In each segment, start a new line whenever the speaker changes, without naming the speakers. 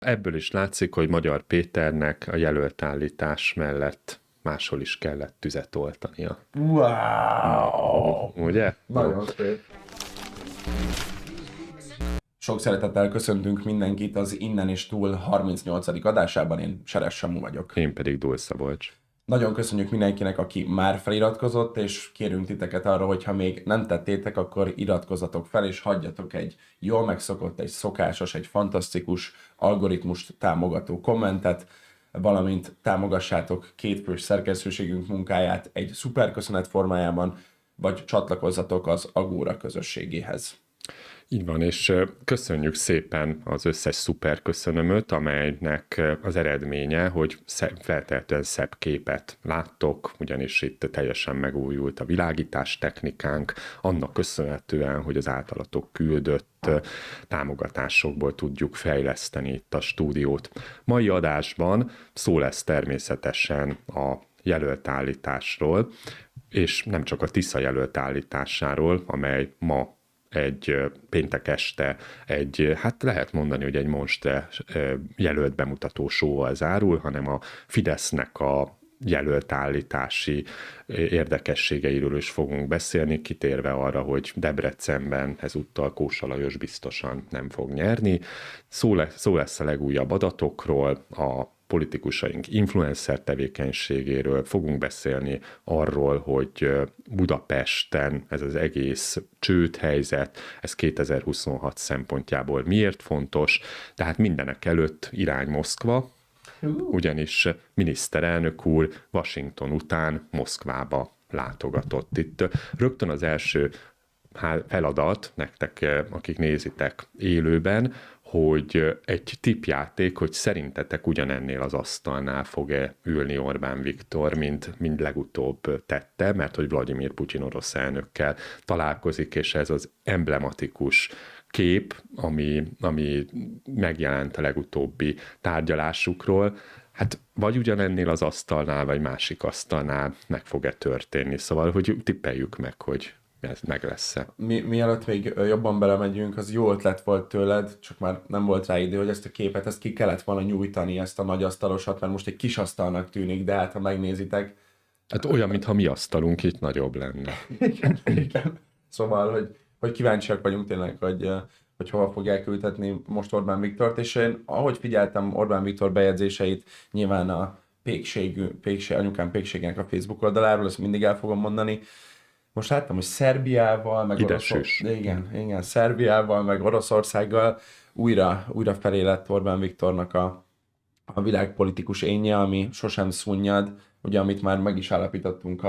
Ebből is látszik, hogy Magyar Péternek a jelöltállítás mellett máshol is kellett tüzet oltania.
Wow!
Ugye?
Nagyon szép. Sok szeretettel köszöntünk mindenkit az Innen és Túl 38. adásában. Én Seres Samu vagyok.
Én pedig Dul Szabolcs.
Nagyon köszönjük mindenkinek, aki már feliratkozott, és kérünk titeket arra, hogy ha még nem tettétek, akkor iratkozzatok fel, és hagyjatok egy jól megszokott, egy szokásos, egy fantasztikus algoritmust támogató kommentet, valamint támogassátok kétfős szerkesztőségünk munkáját egy szuperköszönet formájában, vagy csatlakozzatok az Agóra közösségéhez.
Így van, és köszönjük szépen az összes szuper köszönömöt, amelynek az eredménye, hogy feltehetően szebb képet láttok, ugyanis itt teljesen megújult a világítás technikánk, annak köszönhetően, hogy az általatok küldött támogatásokból tudjuk fejleszteni itt a stúdiót. Mai adásban szó lesz természetesen a jelöltállításról, és nem csak a Tisza jelöltállításáról, amely ma egy péntek este hát lehet mondani, hogy egy monster jelölt bemutató show-val zárul, hanem a Fidesznek a jelöltállítási érdekességeiről is fogunk beszélni, kitérve arra, hogy Debrecenben ezúttal Kósa Lajos biztosan nem fog nyerni. Szó lesz a legújabb adatokról, a politikusaink influencer tevékenységéről, fogunk beszélni arról, hogy Budapesten ez az egész csődhelyzet, ez 2026 szempontjából miért fontos, tehát mindenek előtt irány Moszkva, ugyanis miniszterelnök úr Washington után Moszkvába látogatott. Itt rögtön az első feladat nektek, akik nézitek élőben, hogy egy tippjáték, hogy szerintetek ugyanennél az asztalnál fog-e ülni Orbán Viktor, mint legutóbb tette, mert hogy Vladimir Putyin orosz elnökkel találkozik, és ez az emblematikus kép, ami megjelent a legutóbbi tárgyalásukról, hát vagy ugyanennél az asztalnál, vagy másik asztalnál meg fog-e történni. Szóval, hogy tippeljük meg, hogy ez meg lesz-e.
Mielőtt még jobban belemegyünk, az jó ötlet volt tőled, csak már nem volt rá idő, hogy ezt a képet, ezt ki kellett volna nyújtani, ezt a nagy asztalosat, mert most egy kis asztalnak tűnik, de hát ha megnézitek...
Hát olyan, mintha mi asztalunk itt nagyobb lenne.
Igen. Szóval, hogy kíváncsiak vagyunk tényleg, hogy hova fogják ültetni most Orbán Viktort, és én, ahogy figyeltem Orbán Viktor bejegyzéseit, nyilván a anyukám pékségének a Facebook oldaláról, ezt mindig el fogom mondani. Most láttam, hogy Szerbiával, meg igen, Szerbiával, meg Oroszországgal újra felé lett Orbán Viktornak a világpolitikus énje, ami sosem szunnyad, ugye, amit már meg is állapítottunk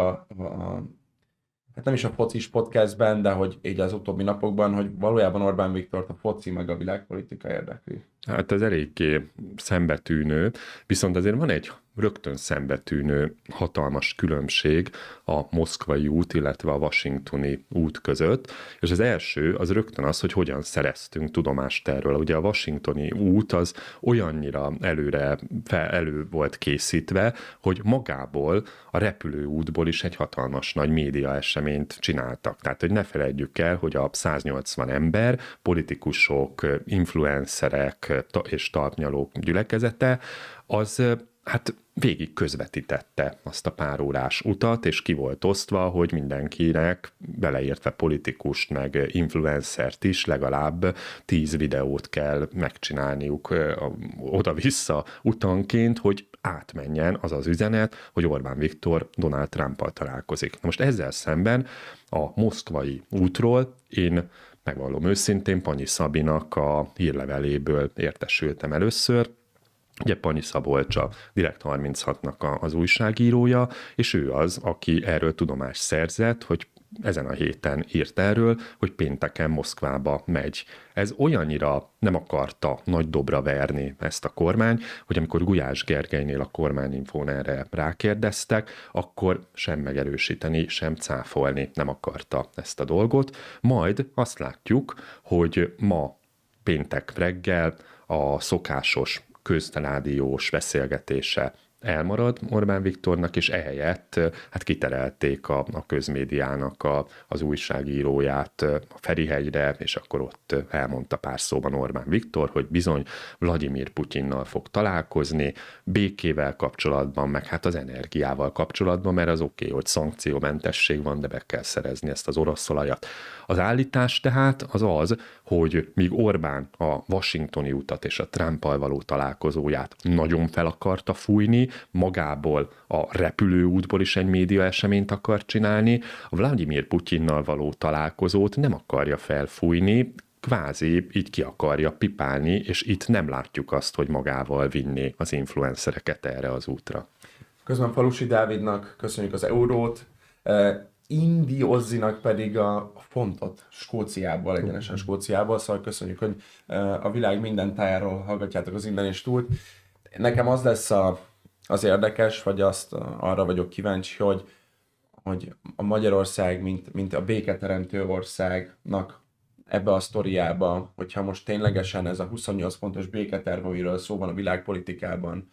hát nem is a focis podcastben, de hogy így az utóbbi napokban, hogy valójában Orbán Viktort a foci meg a világpolitika érdekli.
Hát ez eléggé szembetűnő, viszont azért van egy rögtön szembetűnő hatalmas különbség a moszkvai út, illetve a washingtoni út között, és az első az rögtön az, hogy hogyan szereztünk tudomást erről. Ugye a washingtoni út az olyannyira elő volt készítve, hogy magából a repülőútból is egy hatalmas nagy média eseményt csináltak. Tehát, hogy ne felejtjük el, hogy a 180 ember, politikusok, influencerek és talpnyalók gyülekezete, az hát végig közvetítette azt a pár órás utat, és ki volt osztva, hogy mindenkinek, beleértve politikust, meg influencert is, legalább 10 videót kell megcsinálniuk oda-vissza utanként, hogy átmenjen az az üzenet, hogy Orbán Viktor Donald Trumpal találkozik. Na most ezzel szemben a moszkvai útról én megvallom őszintén, Panyi Szabinak a hírleveléből értesültem először. Ugye Panyi Szabolcs a Direkt 36-nak az újságírója, és ő az, aki erről tudomást szerzett, hogy ezen a héten írt erről, hogy pénteken Moszkvába megy. Ez olyannyira nem akarta nagy dobra verni ezt a kormány, hogy amikor Gulyás Gergelynél a Kormányinfón erre rákérdeztek, akkor sem megerősíteni, sem cáfolni nem akarta ezt a dolgot. Majd azt látjuk, hogy ma péntek reggel a szokásos közteládiós beszélgetése elmarad Orbán Viktornak, és ehelyett hát kiterelték a közmédiának az újságíróját a Ferihegyre, és akkor ott elmondta pár szóban Orbán Viktor, hogy bizony Vladimir Putyinnal fog találkozni, békével kapcsolatban, meg hát az energiával kapcsolatban, mert az oké, hogy szankciómentesség van, de be kell szerezni ezt az orosz olajat. Az állítás tehát az, hogy míg Orbán a washingtoni utat és a Trumpal való találkozóját nagyon fel akarta fújni, magából a repülőútból is egy média eseményt akar csinálni, a Vladimir Putyinnal való találkozót nem akarja felfújni, kvázi így ki akarja pipálni, és itt nem látjuk azt, hogy magával vinni az influencereket erre az útra.
Közben Falusi Dávidnak köszönjük az eurót, Indi Ozzinak pedig a fontot Skóciából, egyenesen Skóciából, szóval köszönjük, hogy a világ minden tájáról hallgatjátok az Innen és Túlt. Nekem az lesz az érdekes, vagy arra vagyok kíváncsi, hogy a Magyarország, mint a béketeremtő országnak ebbe a sztoriába, hogyha most ténylegesen ez a 28 pontos béketerv, amiről szó van a világpolitikában,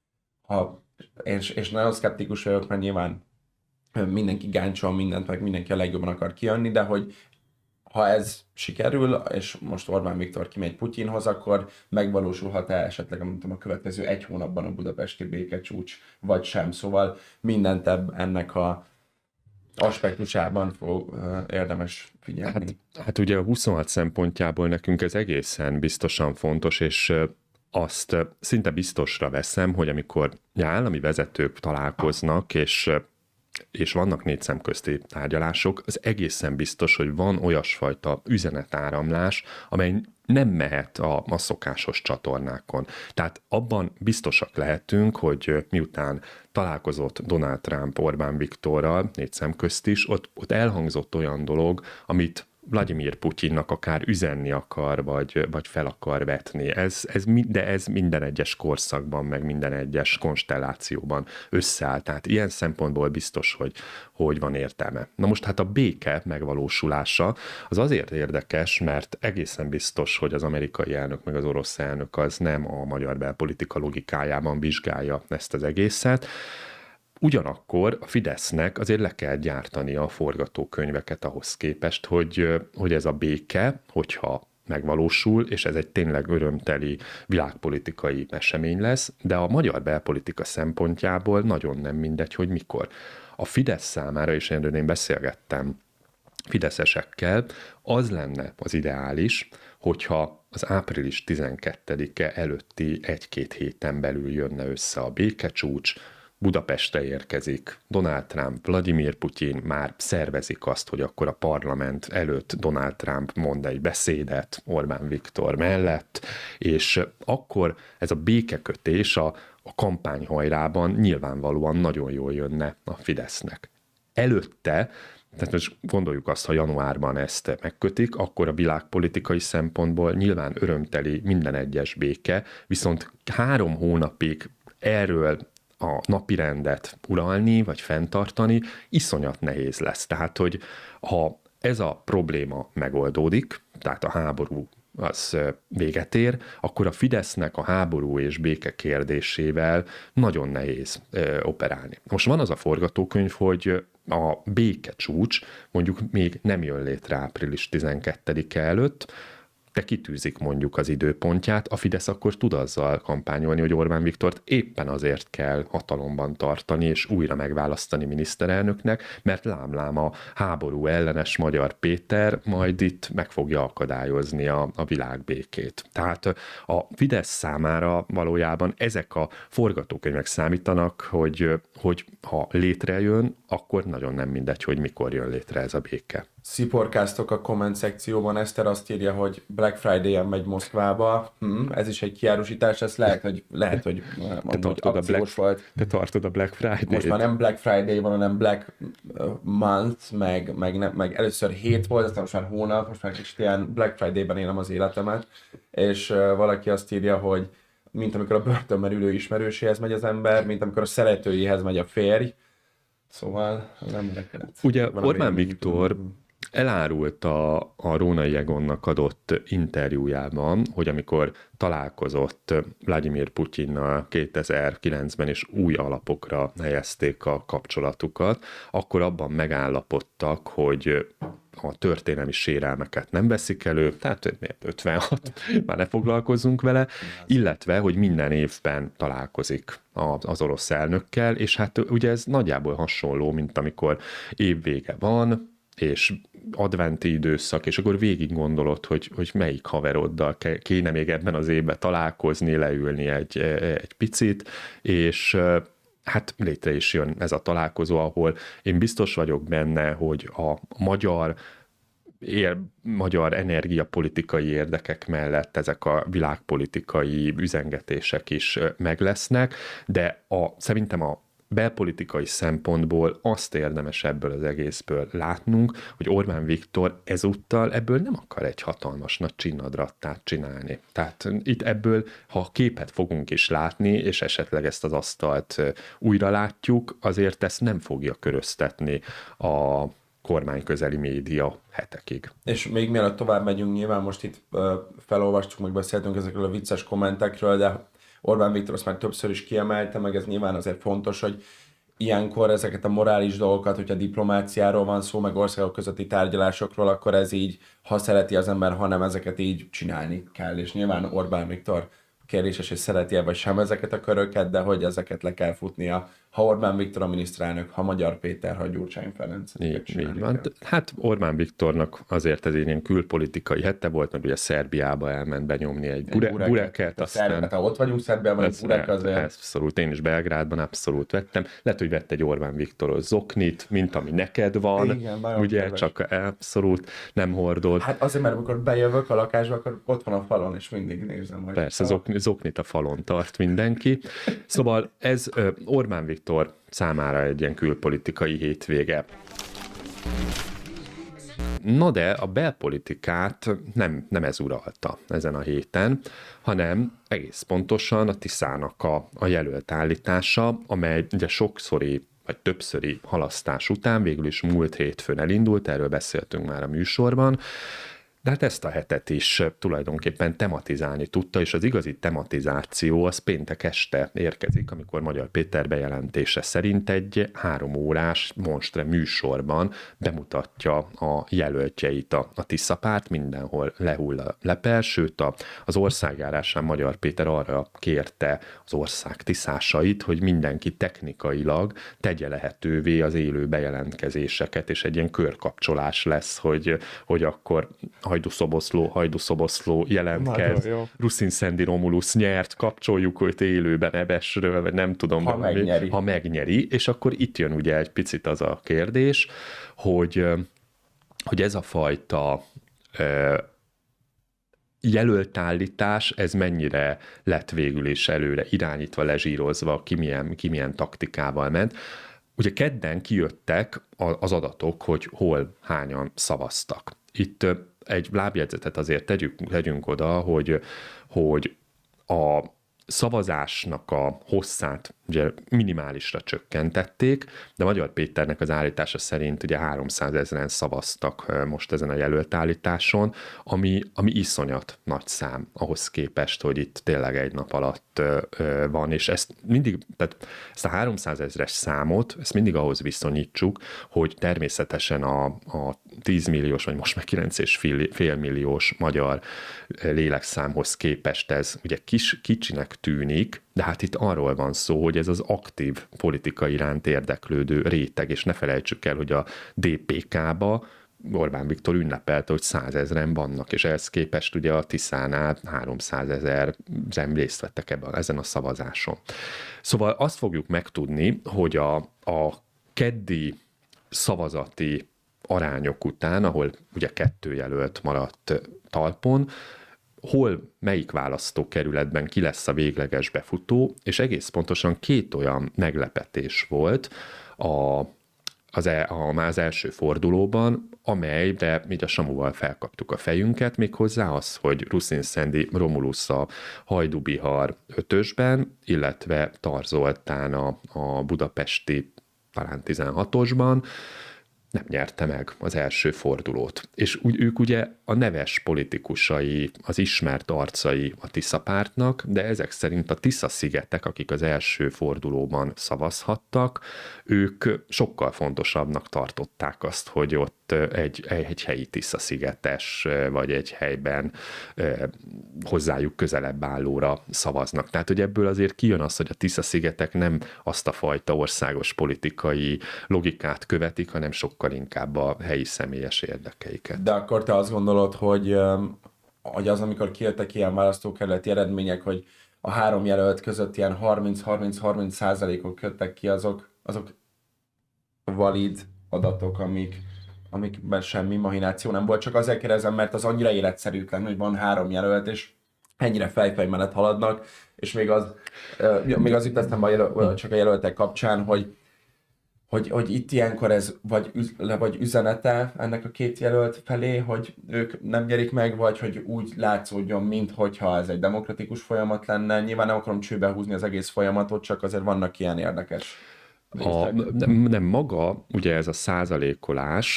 és nagyon szkeptikus vagyok, mert nyilván mindenki gáncsol mindent, meg mindenki a legjobban akar kijönni, de hogy ha ez sikerül, és most Orbán Viktor kimegy Putyinhoz, akkor megvalósulhat-e esetleg a következő egy hónapban a budapesti békecsúcs, vagy sem. Szóval mindent ennek a aspektusában érdemes figyelni.
Hát ugye a 26 szempontjából nekünk ez egészen biztosan fontos, és azt szinte biztosra veszem, hogy amikor állami vezetők találkoznak, és vannak négy szemközti tárgyalások, az egészen biztos, hogy van olyasfajta üzenetáramlás, amely nem mehet a szokásos csatornákon. Tehát abban biztosak lehetünk, hogy miután találkozott Donald Trump Orbán Viktorral, négy szemközt is, ott elhangzott olyan dolog, amit Vladimir Putyinnak akár üzenni akar, vagy fel akar vetni. De ez minden egyes korszakban, meg minden egyes konstellációban összeáll. Tehát ilyen szempontból biztos, hogy van értelme. Na most hát a béke megvalósulása az azért érdekes, mert egészen biztos, hogy az amerikai elnök meg az orosz elnök az nem a magyar belpolitika logikájában vizsgálja ezt az egészet. Ugyanakkor a Fidesznek azért le kell gyártani a forgatókönyveket ahhoz képest, hogy ez a béke, hogyha megvalósul, és ez egy tényleg örömteli világpolitikai esemény lesz, de a magyar belpolitika szempontjából nagyon nem mindegy, hogy mikor. A Fidesz számára, és én beszélgettem fideszesekkel, az lenne az ideális, hogyha az április 12-e előtti egy-két héten belül jönne össze a békecsúcs, Budapestre érkezik Donald Trump, Vladimir Putyin, már szervezik azt, hogy akkor a parlament előtt Donald Trump mond egy beszédet Orbán Viktor mellett, és akkor ez a békekötés a kampányhajrában nyilvánvalóan nagyon jól jönne a Fidesznek. Előtte, tehát most gondoljuk azt, ha januárban ezt megkötik, akkor a világpolitikai szempontból nyilván örömteli minden egyes béke, viszont 3 hónapig erről a napirendet uralni, vagy fenntartani, iszonyat nehéz lesz. Tehát, hogy ha ez a probléma megoldódik, tehát a háború az véget ér, akkor a Fidesznek a háború és béke kérdésével nagyon nehéz operálni. Most van az a forgatókönyv, hogy a békecsúcs mondjuk még nem jön létre április 12-e előtt, de kitűzik mondjuk az időpontját, a Fidesz akkor tud azzal kampányolni, hogy Orbán Viktort éppen azért kell hatalomban tartani és újra megválasztani miniszterelnöknek, mert lámlám a háború ellenes Magyar Péter majd itt meg fogja akadályozni a világbékét. Tehát a Fidesz számára valójában ezek a forgatókönyvek számítanak, hogy ha létrejön, akkor nagyon nem mindegy, hogy mikor jön létre ez a béke.
Sziporkáztok a komment szekcióban, Eszter azt írja, hogy Black Friday-en megy Moszkvába. Ez is egy kiárusítás, ez lehet, hogy akciós volt.
Te tartod a Black Friday-t.
Most már nem Black Friday van, hanem Black Month, meg először hét volt, aztán most már hónap, most már kicsit ilyen Black Friday-ben élem az életemet, és valaki azt írja, hogy mint amikor a börtönben ülő ismerőséhez megy az ember, mint amikor a szeretőjéhez megy a férj. Szóval nem lehet.
Ugye Orbán Viktor Elárult a Rónai Egonnak adott interjújában, hogy amikor találkozott Vladimir Putyinnal 2009-ben, és új alapokra helyezték a kapcsolatukat, akkor abban megállapodtak, hogy a történelmi sérelmeket nem veszik elő, tehát 56, már ne foglalkozzunk vele, illetve, hogy minden évben találkozik az orosz elnökkel, és hát ugye ez nagyjából hasonló, mint amikor évvége van, és adventi időszak, és akkor végig gondolod, hogy melyik haveroddal kéne még ebben az évben találkozni, leülni egy picit, és hát létre is jön ez a találkozó, ahol én biztos vagyok benne, hogy a magyar energiapolitikai érdekek mellett ezek a világpolitikai üzengetések is meglesznek, de szerintem a belpolitikai szempontból azt érdemes ebből az egészből látnunk, hogy Orbán Viktor ezúttal ebből nem akar egy hatalmas nagy csinnadrattát csinálni. Tehát itt ebből, ha képet fogunk is látni, és esetleg ezt az asztalt újra látjuk, azért ezt nem fogja köröztetni a kormányközeli média hetekig.
És még mielőtt tovább megyünk, nyilván most itt felolvastuk, meg beszéltünk ezekről a vicces kommentekről, de Orbán Viktor azt már többször is kiemelte, meg ez nyilván azért fontos, hogy ilyenkor ezeket a morális dolgokat, hogyha diplomáciáról van szó, meg országok közötti tárgyalásokról, akkor ez így, ha szereti az ember, hanem ezeket így csinálni kell. És nyilván Orbán Viktor kérdéses, hogy szereti-e vagy sem ezeket a köröket, de hogy ezeket le kell futnia, ha Orbán Viktor a miniszterelnök, ha Magyar Péter, ha Gyurcsány Ferenc.
Így van. Hát Orbán Viktornak azért ez egy ilyen külpolitikai hete volt, mert ugye Szerbiába elment benyomni egy bureket, aztán...
Ha ott vagyunk Szerbiában, egy burek azért...
Abszolút, én is Belgrádban abszolút vettem. Lehet, hogy vett egy Orbán Viktoros zoknit, mint ami neked van,
igen,
ugye,
kedves.
csak abszolút nem hordod.
Hát azért, mert amikor bejövök a lakásba, akkor ott van a falon, és mindig nézem, hogy...
Persze, zoknit a falon tart mindenki. Szóval ez Orbán Viktor számára egy ilyen külpolitikai hétvége. Na de a belpolitikát nem ez uralta ezen a héten, hanem egész pontosan a Tiszának a jelölt állítása, amely ugye sokszori vagy többszöri halasztás után végül is múlt hétfőn elindult, erről beszéltünk már a műsorban, de hát ezt a hetet is tulajdonképpen tematizálni tudta, és az igazi tematizáció az péntek este érkezik, amikor Magyar Péter bejelentése szerint egy 3 órás monstre műsorban bemutatja a jelöltjeit a Tisza párt, mindenhol lehull a lepel, sőt az országjárásán Magyar Péter arra kérte az ország tiszásait, hogy mindenki technikailag tegye lehetővé az élő bejelentkezéseket, és egy ilyen körkapcsolás lesz, hogy akkor Hajdú-Szoboszló jelentkezz, Ruszin Szendi Romulusz nyert, kapcsoljuk őt élőben Ebesről, vagy nem tudom, ha megnyeri, és akkor itt jön ugye egy picit az a kérdés, hogy ez a fajta jelöltállítás, ez mennyire lett végül is előre irányítva, lezsírozva, ki milyen taktikával ment. Ugye kedden kijöttek az adatok, hogy hol hányan szavaztak. Itt egy lábjegyzetet azért tegyünk oda, hogy a szavazásnak a hosszát ugye minimálisra csökkentették, de Magyar Péternek az állítása szerint ugye 300 000 szavaztak most ezen a jelölt állításon, ami iszonyat nagy szám ahhoz képest, hogy itt tényleg egy nap alatt van, és ezt a 300 000-es számot, ezt mindig ahhoz viszonyítsuk, hogy természetesen a 10 milliós, vagy most már 9,5 milliós magyar lélekszámhoz képest ez ugye kicsinek tűnik, de hát itt arról van szó, hogy ez az aktív politika iránt érdeklődő réteg, és ne felejtsük el, hogy a DPK-ba Orbán Viktor ünnepelte, hogy 100 000 vannak, és ehhez képest ugye a Tiszánál 300 000 részt vettek ezen a szavazáson. Szóval azt fogjuk megtudni, hogy a keddi szavazati arányok után, ahol ugye 2 jelölt maradt talpon, melyik választókerületben ki lesz a végleges befutó, és egész pontosan 2 olyan meglepetés volt az első fordulóban, amelyre így a Samuval felkaptuk a fejünket, méghozzá az, hogy Ruszin Szendi Romulusz a Hajdú-Bihar 5-ösben, illetve Tar Zoltán a budapesti talán 16-osban, nem nyerte meg az első fordulót. És ők ugye a neves politikusai, az ismert arcai a Tisza pártnak, de ezek szerint a Tisza-szigetek, akik az első fordulóban szavazhattak, ők sokkal fontosabbnak tartották azt, hogy ott egy helyi Tisza-szigetes, vagy egy helyben hozzájuk közelebb állóra szavaznak. Tehát, hogy ebből azért kijön az, hogy a Tisza-szigetek nem azt a fajta országos politikai logikát követik, hanem sokkal inkább a helyi személyes érdekeiket.
De akkor te azt gondolod, hogy az, amikor kijöttek ilyen választókerületi eredmények, hogy a három jelölt között ilyen 30-30-30%-ok jöttek ki, azok valid adatok, amikben semmi mahináció nem volt. Csak azért kérdezem, mert az annyira életszerűtlen, hogy van három jelölt, és ennyire fejfej mellett haladnak, és még az itt eszembe csak a jelöltek kapcsán, hogy itt ilyenkor ez vagy üzenete ennek a két jelölt felé, hogy ők nem nyerik meg, vagy hogy úgy látszódjon, minthogyha ez egy demokratikus folyamat lenne. Nyilván nem akarom csőbe húzni az egész folyamatot, csak azért vannak ilyen érdekes
nem maga, ugye ez a százalékolás,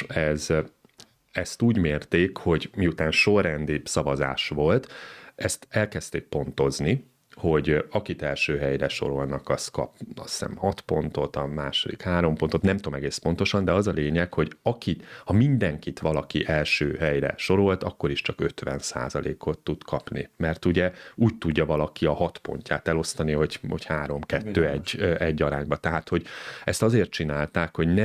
ezt úgy mérték, hogy miután sorrendi szavazás volt, ezt elkezdték pontozni, hogy akit első helyre sorolnak, az kap azt hiszem 6 pontot, a második 3 pontot, nem tudom egész pontosan, de az a lényeg, hogy ha mindenkit valaki első helyre sorolt, akkor is csak 50%-ot tud kapni. Mert ugye úgy tudja valaki a 6 pontját elosztani, hogy 3-2-1 arányba. Tehát, hogy ezt azért csinálták, hogy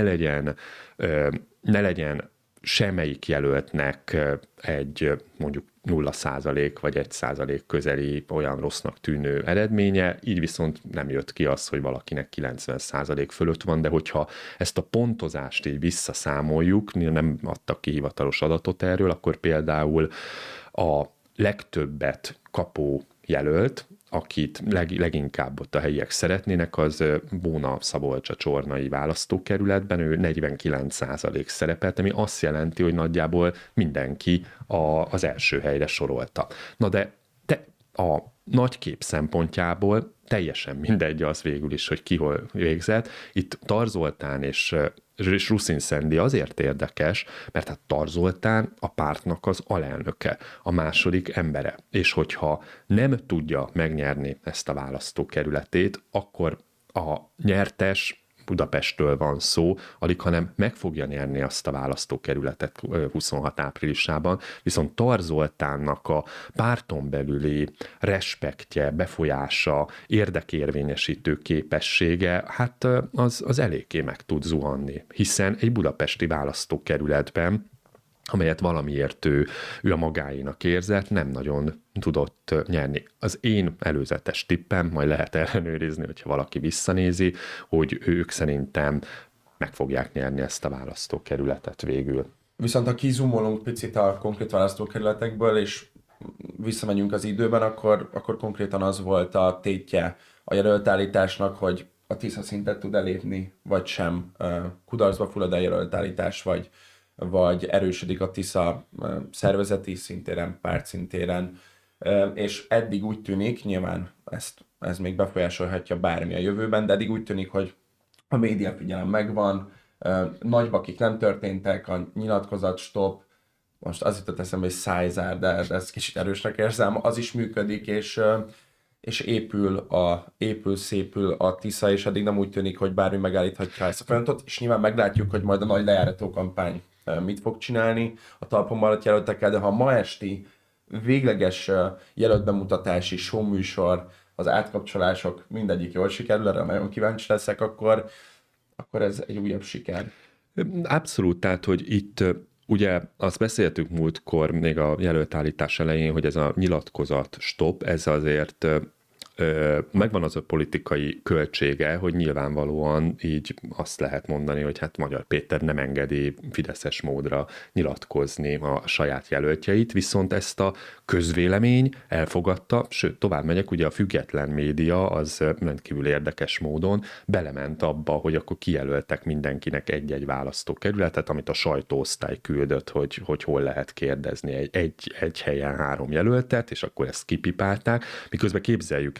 ne legyen semmelyik jelöltnek egy mondjuk 0% vagy 1% közeli olyan rossznak tűnő eredménye, így viszont nem jött ki az, hogy valakinek 90% fölött van, de hogyha ezt a pontozást így visszaszámoljuk, nem adtak ki hivatalos adatot erről, akkor például a legtöbbet kapó jelölt, akit leginkább ott a helyiek szeretnének, az Bóna Szabolcsa Csornai választókerületben, ő 49% szerepelt, ami azt jelenti, hogy nagyjából mindenki az első helyre sorolta. Na de a nagy kép szempontjából teljesen mindegy az végül is, hogy ki hol végzett. Itt Tarzoltán és Ruszin Szendi azért érdekes, mert hát Tarzoltán a pártnak az alelnöke, a második embere. És hogyha nem tudja megnyerni ezt a választókerületét, akkor a nyertes Budapesttől van szó, alig hanem meg fogja nyerni azt a választókerületet 26 áprilisában, viszont Tarzoltánnak a párton belüli respektje, befolyása, érdekérvényesítő képessége, hát az eléggé meg tud zuhanni, hiszen egy budapesti választókerületben, amelyet valamiért ő a magáénak érzett, nem nagyon tudott nyerni. Az én előzetes tippem, majd lehet ellenőrizni, hogyha valaki visszanézi, hogy ők szerintem meg fogják nyerni ezt a választókerületet végül.
Viszont ha kizumolunk picit a konkrét választókerületekből, és visszamegyünk az időben, akkor konkrétan az volt a tétje a jelöltállításnak, hogy a Tisza szintet tud elérni, vagy sem. Kudarcba fullad a jelöltállítás, vagy erősödik a Tisza szervezeti szintéren, pártszintéren, és eddig úgy tűnik, nyilván ez még befolyásolhatja bármi a jövőben, de eddig úgy tűnik, hogy a médiafigyelem megvan, nagybakik nem történtek, a nyilatkozat stop, most az jutott eszembe, hogy szájzár, de ezt kicsit erősnek érzem, az is működik, és szépül a Tisza, és eddig nem úgy tűnik, hogy bármi megállíthatja ezt a folyamatot, és nyilván meglátjuk, hogy majd a nagy lejárató kampány mit fog csinálni a talpon maradt jelöltekkel, de ha a ma esti végleges jelöltbemutatási showműsor, az átkapcsolások mindegyik jól sikerül, erre nagyon kíváncsi leszek, akkor ez egy újabb siker.
Abszolút, tehát, hogy itt ugye azt beszéltük múltkor, még a jelöltállítás elején, hogy ez a nyilatkozat stop, ez azért megvan az a politikai költsége, hogy nyilvánvalóan így azt lehet mondani, hogy hát Magyar Péter nem engedi fideszes módra nyilatkozni a saját jelöltjeit, viszont ezt a közvélemény elfogadta, sőt, tovább megyek, ugye a független média az rendkívül érdekes módon belement abba, hogy akkor kijelöltek mindenkinek egy-egy választókerületet, amit a sajtóosztály küldött, hogy hol lehet kérdezni egy helyen 3 jelöltet, és akkor ezt kipipálták, miközben képzeljük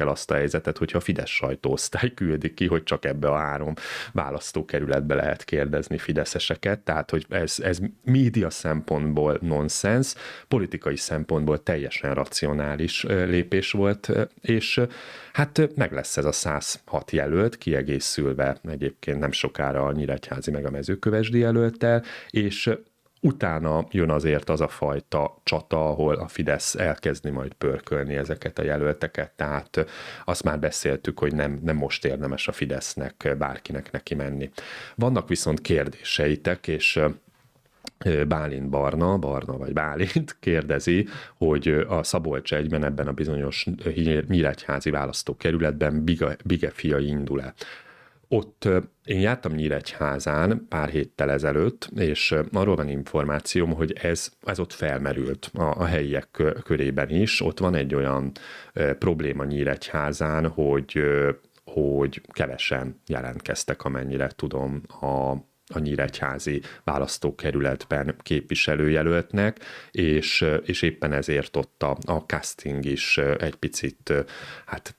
el azt a helyzetet, hogyha a Fidesz sajtóosztály küldi ki, hogy csak ebbe a 3 választókerületbe lehet kérdezni fideszeseket, tehát hogy ez média szempontból nonsens, politikai szempontból teljesen racionális lépés volt, és hát meg lesz ez a 106 jelölt, kiegészülve egyébként nem sokára a nyíregyházi meg a mezőkövesdi jelölttel, és utána jön azért az a fajta csata, ahol a Fidesz elkezdi majd pörkölni ezeket a jelölteket, tehát azt már beszéltük, hogy nem most érdemes a Fidesznek bárkinek neki menni. Vannak viszont kérdéseitek, és Bálint Barna vagy Bálint kérdezi, hogy a Szabolcs egyben ebben a bizonyos nyíregyházi választókerületben Bige fia indul-e. Ott én jártam Nyíregyházán pár héttel ezelőtt, és arról van információm, hogy ez ott felmerült a helyiek körében is. Ott van egy olyan probléma Nyíregyházán, hogy kevesen jelentkeztek, amennyire tudom, a nyíregyházi választókerületben képviselőjelöltnek, és éppen ezért ott a casting is egy picit, hát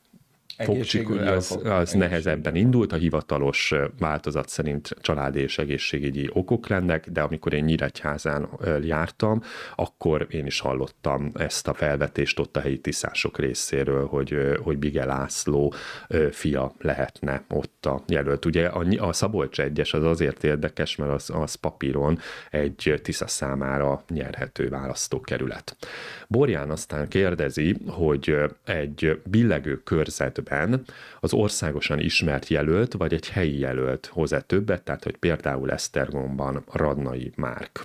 az nehezebben indult, a hivatalos változat szerint családi és egészségügyi okok lennek, de amikor én Nyíregyházán jártam, akkor én is hallottam ezt a felvetést ott a helyi tisztások részéről, hogy Bige László fia lehetne ott a jelölt. Ugye a Szabolcs egyes az azért érdekes, mert az papíron egy Tisza számára nyerhető választókerület. Borján aztán kérdezi, hogy egy billegő körzetben az országosan ismert jelölt, vagy egy helyi jelölt hoz-e többet, tehát hogy például Esztergomban Radnai Márk,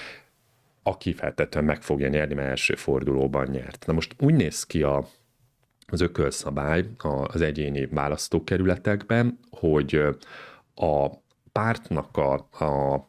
aki feltétlenül meg fogja nyerni, mert első fordulóban nyert. Na most úgy néz ki az ökölszabály az egyéni választókerületekben, hogy a pártnak a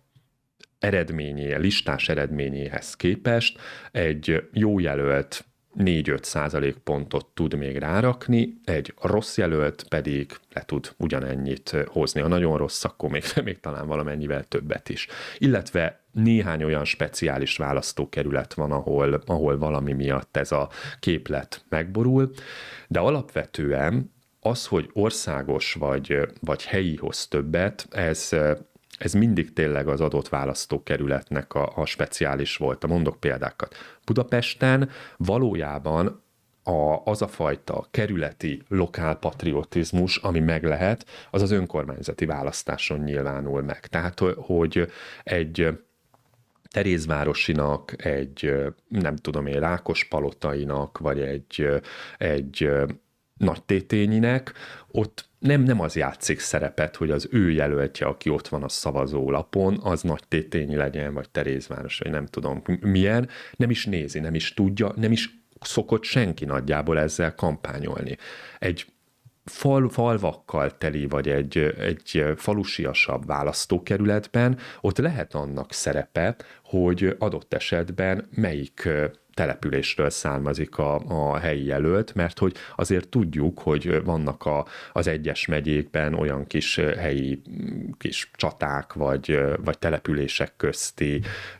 listás eredményéhez képest egy jó jelölt 4-5 pontot tud még rárakni, egy rossz jelölt pedig le tud ugyanennyit hozni. A nagyon rossz, akkor még talán valamennyivel többet is. Illetve néhány olyan speciális választókerület van, ahol valami miatt ez a képlet megborul, de alapvetően az, hogy országos vagy helyi hoz többet, ez mindig tényleg az adott választókerületnek a speciális volt. Mondok példákat. Budapesten valójában az a fajta kerületi lokálpatriotizmus, ami meg lehet, az önkormányzati választáson nyilvánul meg. Tehát, hogy egy Terézvárosinak, egy nem tudom én, Rákospalotainak, vagy egy Nagytétényinek, ott nem az játszik szerepet, hogy az ő jelöltje, aki ott van a szavazólapon, az Nagytétényi legyen, vagy Terézváros, vagy nem tudom milyen, nem is nézi, nem is tudja, nem is szokott senki nagyjából ezzel kampányolni. Egy falvakkal teli, vagy egy falusiasabb választókerületben, ott lehet annak szerepe, hogy adott esetben melyik településről származik a helyi jelölt, mert hogy azért tudjuk, hogy vannak az egyes megyékben olyan kis helyi kis csaták, vagy települések közti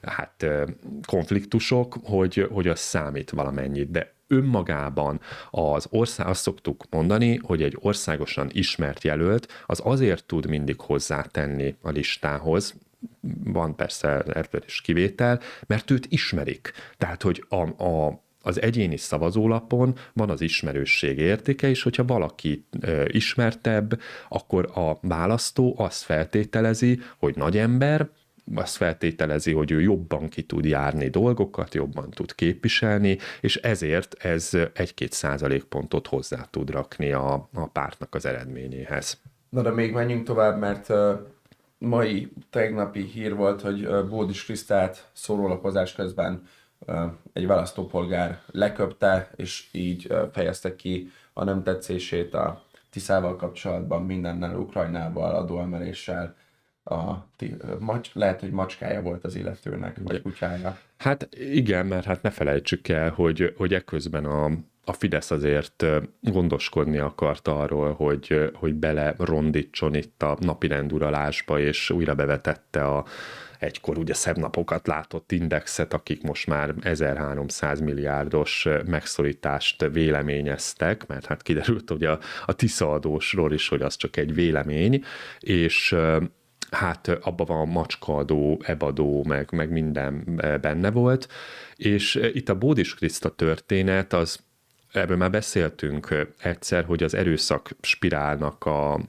konfliktusok, hogy az számít valamennyit, de önmagában azt szoktuk mondani, hogy egy országosan ismert jelölt az azért tud mindig hozzátenni a listához, van persze ebből is kivétel, mert őt ismerik. Tehát, hogy az egyéni szavazólapon van az ismerősség értéke, és hogyha valaki ismertebb, akkor a választó azt feltételezi, hogy nagy ember, azt feltételezi, hogy ő jobban ki tud járni dolgokat, jobban tud képviselni, és ezért ez 1-2 pontot hozzá tud rakni a pártnak az eredményéhez.
Na de még menjünk tovább, mert tegnapi hír volt, hogy Bódis Krisztát szórólapozás közben egy választópolgár leköpte, és így fejezte ki a nem tetszését a Tiszával kapcsolatban, mindennel, Ukrajnával, adóemeléssel. Lehet, hogy macskája volt az illetőnek, vagy kutyája.
Hát igen, mert hát ne felejtsük el, hogy ekközben a Fidesz azért gondoskodni akart arról, hogy bele rondítson itt a napirenduralásba, és újra bevetette a egykor ugye szebb napokat látott Indexet, akik most már 1300 milliárdos megszorítást véleményeztek, mert hát kiderült ugye a Tisza adósról is, hogy az csak egy vélemény, és hát abban van a macskaadó, ebadó, meg minden benne volt, és itt a Bódis Kriszta történet, ebből már beszéltünk egyszer, hogy az erőszak spirálnak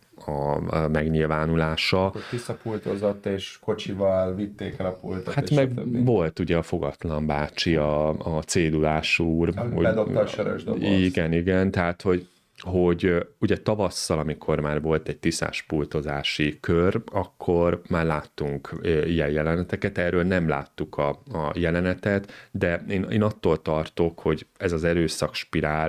a megnyilvánulása.
Hogy visszapultozott, és kocsival vitték el a pultot.
Hát meg volt ugye a fogatlan bácsi, a cédulás úr.
Bedobta a sörös dobozt.
Igen, tehát hogy ugye tavasszal, amikor már volt egy tiszás pultozási kör, akkor már láttunk ilyen jeleneteket, erről nem láttuk a jelenetet, de én attól tartok, hogy ez az erőszakspirál,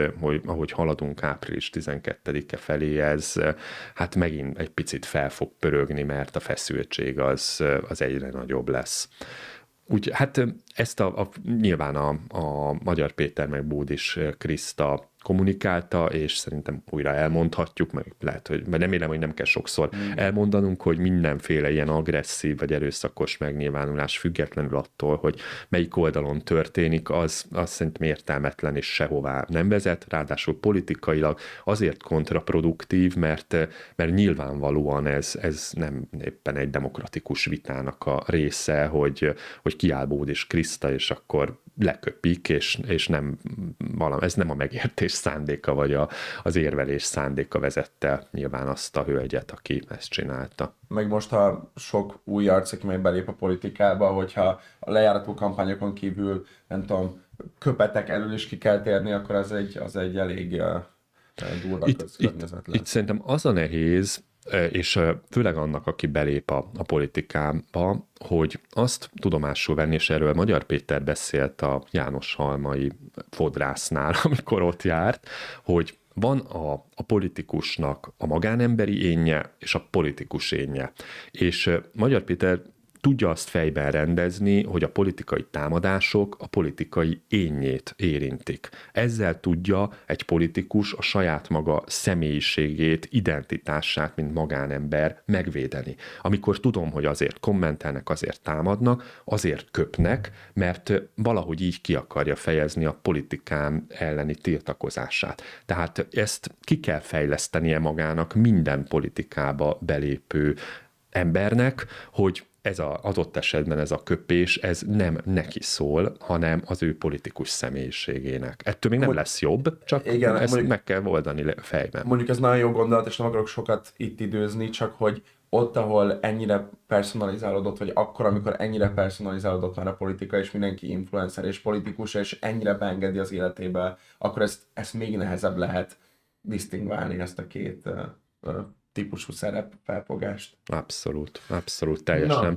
ahogy haladunk április 12-e felé, ez hát megint egy picit fel fog pörögni, mert a feszültség az egyre nagyobb lesz. Úgy, hát ezt nyilván a Magyar Péter meg Bódis Kriszta kommunikálta, és szerintem újra elmondhatjuk, meg lehet, hogy remélem, hogy nem kell sokszor elmondanunk, hogy mindenféle ilyen agresszív vagy erőszakos megnyilvánulás függetlenül attól, hogy melyik oldalon történik, az szerintem értelmetlen és sehová nem vezet, ráadásul politikailag azért kontraproduktív, mert nyilvánvalóan ez nem éppen egy demokratikus vitának a része, hogy kiáll Bódis Kriszta, és akkor leköpik, és nem ez nem a megértés szándéka, vagy az érvelés szándéka vezette nyilván azt a hölgyet, aki ezt csinálta.
Meg most, ha sok új arc, aki meg belép a politikába, hogyha a lejárató kampányokon kívül, nem tudom, köpetek elől is ki kell térni, akkor az egy elég durva környezet lesz.
Itt szerintem az a nehéz, és főleg annak, aki belép a politikába, hogy azt tudomásul venni, és erről Magyar Péter beszélt a János-Halmai fodrásznál, amikor ott járt, hogy van a politikusnak a magánemberi énje, és a politikus énje. És Magyar Péter tudja azt fejben rendezni, hogy a politikai támadások a politikai énjét érintik. Ezzel tudja egy politikus a saját maga személyiségét, identitását, mint magánember megvédeni. Amikor tudom, hogy azért kommentelnek, azért támadnak, azért köpnek, mert valahogy így ki akarja fejezni a politikán elleni tiltakozását. Tehát ezt ki kell fejlesztenie magának minden politikába belépő embernek, hogy ez az adott esetben ez a köpés, ez nem neki szól, hanem az ő politikus személyiségének. Ettől még nem lesz jobb, csak igen, ezt meg kell oldani fejben.
Mondjuk ez nagyon jó gondolat, és nem akarok sokat itt időzni, csak hogy ott, ahol ennyire personalizálódott, vagy akkor, amikor ennyire personalizálódott már a politika, és mindenki influencer és politikus, és ennyire beengedi az életébe, akkor ezt még nehezebb lehet disztingválni, ezt a két típusú szerep felfogást.
Abszolút, teljesen.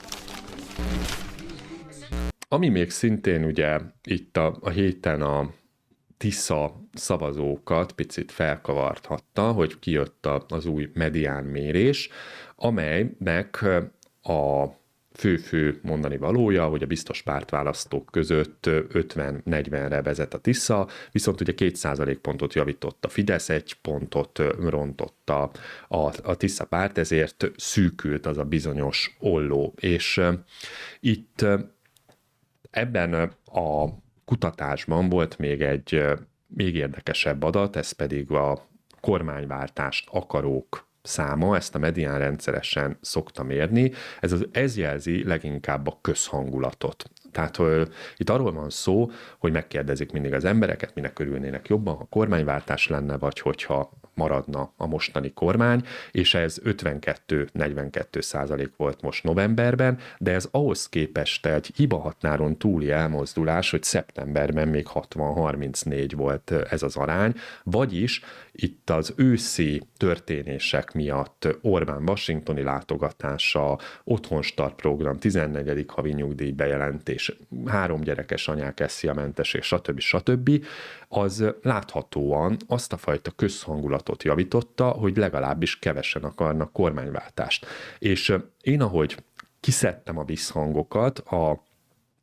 Ami még szintén ugye itt a héten a Tisza szavazókat picit felkavarthatta, hogy kijött az új mediánmérés, amelynek a fő mondani valója, hogy a biztos pártválasztók között 50-40-re vezet a Tisza, viszont ugye 2% pontot javított a Fidesz, 1 pontot rontott a Tisza párt, ezért szűkült az a bizonyos olló. És itt ebben a kutatásban volt még egy még érdekesebb adat, ez pedig a kormányváltást akarók száma, ezt a medián rendszeresen szokta mérni, ez jelzi leginkább a közhangulatot. Tehát itt arról van szó, hogy megkérdezik mindig az embereket, minek örülnének jobban, ha kormányváltás lenne, vagy hogyha maradna a mostani kormány, és ez 52-42% volt most novemberben, de ez ahhoz képest egy hibahatáron túli elmozdulás, hogy szeptemberben még 60-34 volt ez az arány, vagyis itt az őszi történések miatt Orbán washingtoni látogatása, otthonstart program, 14. havi nyugdíj bejelentés, 3 gyerekes anyák SZIA-mentes, és stb. Az láthatóan azt a fajta közhangulatot javította, hogy legalábbis kevesen akarnak kormányváltást. És én, ahogy kiszedtem a visszhangokat,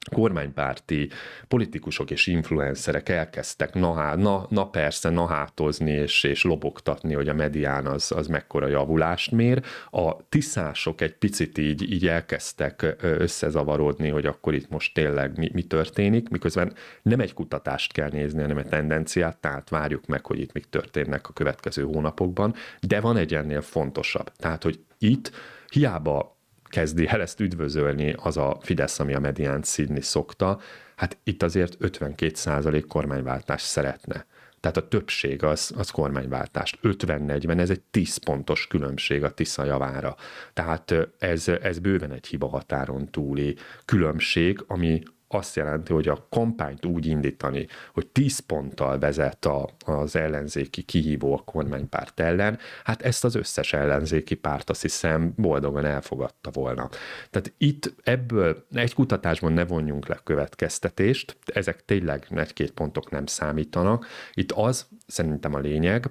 kormánypárti politikusok és influencerek elkezdtek persze nahátozni és lobogtatni, hogy a medián az mekkora javulást mér. A tiszások egy picit így elkezdtek összezavarodni, hogy akkor itt most tényleg mi történik, miközben nem egy kutatást kell nézni, hanem egy tendenciát, tehát várjuk meg, hogy itt mik történnek a következő hónapokban, de van egy ennél fontosabb. Tehát, hogy itt hiába kezdi el ezt üdvözölni az a Fidesz, ami a mediánt szídni szokta, hát itt azért 52% kormányváltást szeretne. Tehát a többség az kormányváltást. 50-40, ez egy 10 pontos különbség a Tisza javára. Tehát ez bőven egy hiba határon túli különbség, ami azt jelenti, hogy a kampányt úgy indítani, hogy 10 ponttal vezet az ellenzéki kihívó a kormánypárt ellen, hát ezt az összes ellenzéki párt azt hiszem boldogan elfogadta volna. Tehát itt ebből egy kutatásban ne vonjunk le következtetést, ezek tényleg egy-két pontok nem számítanak. Itt az szerintem a lényeg,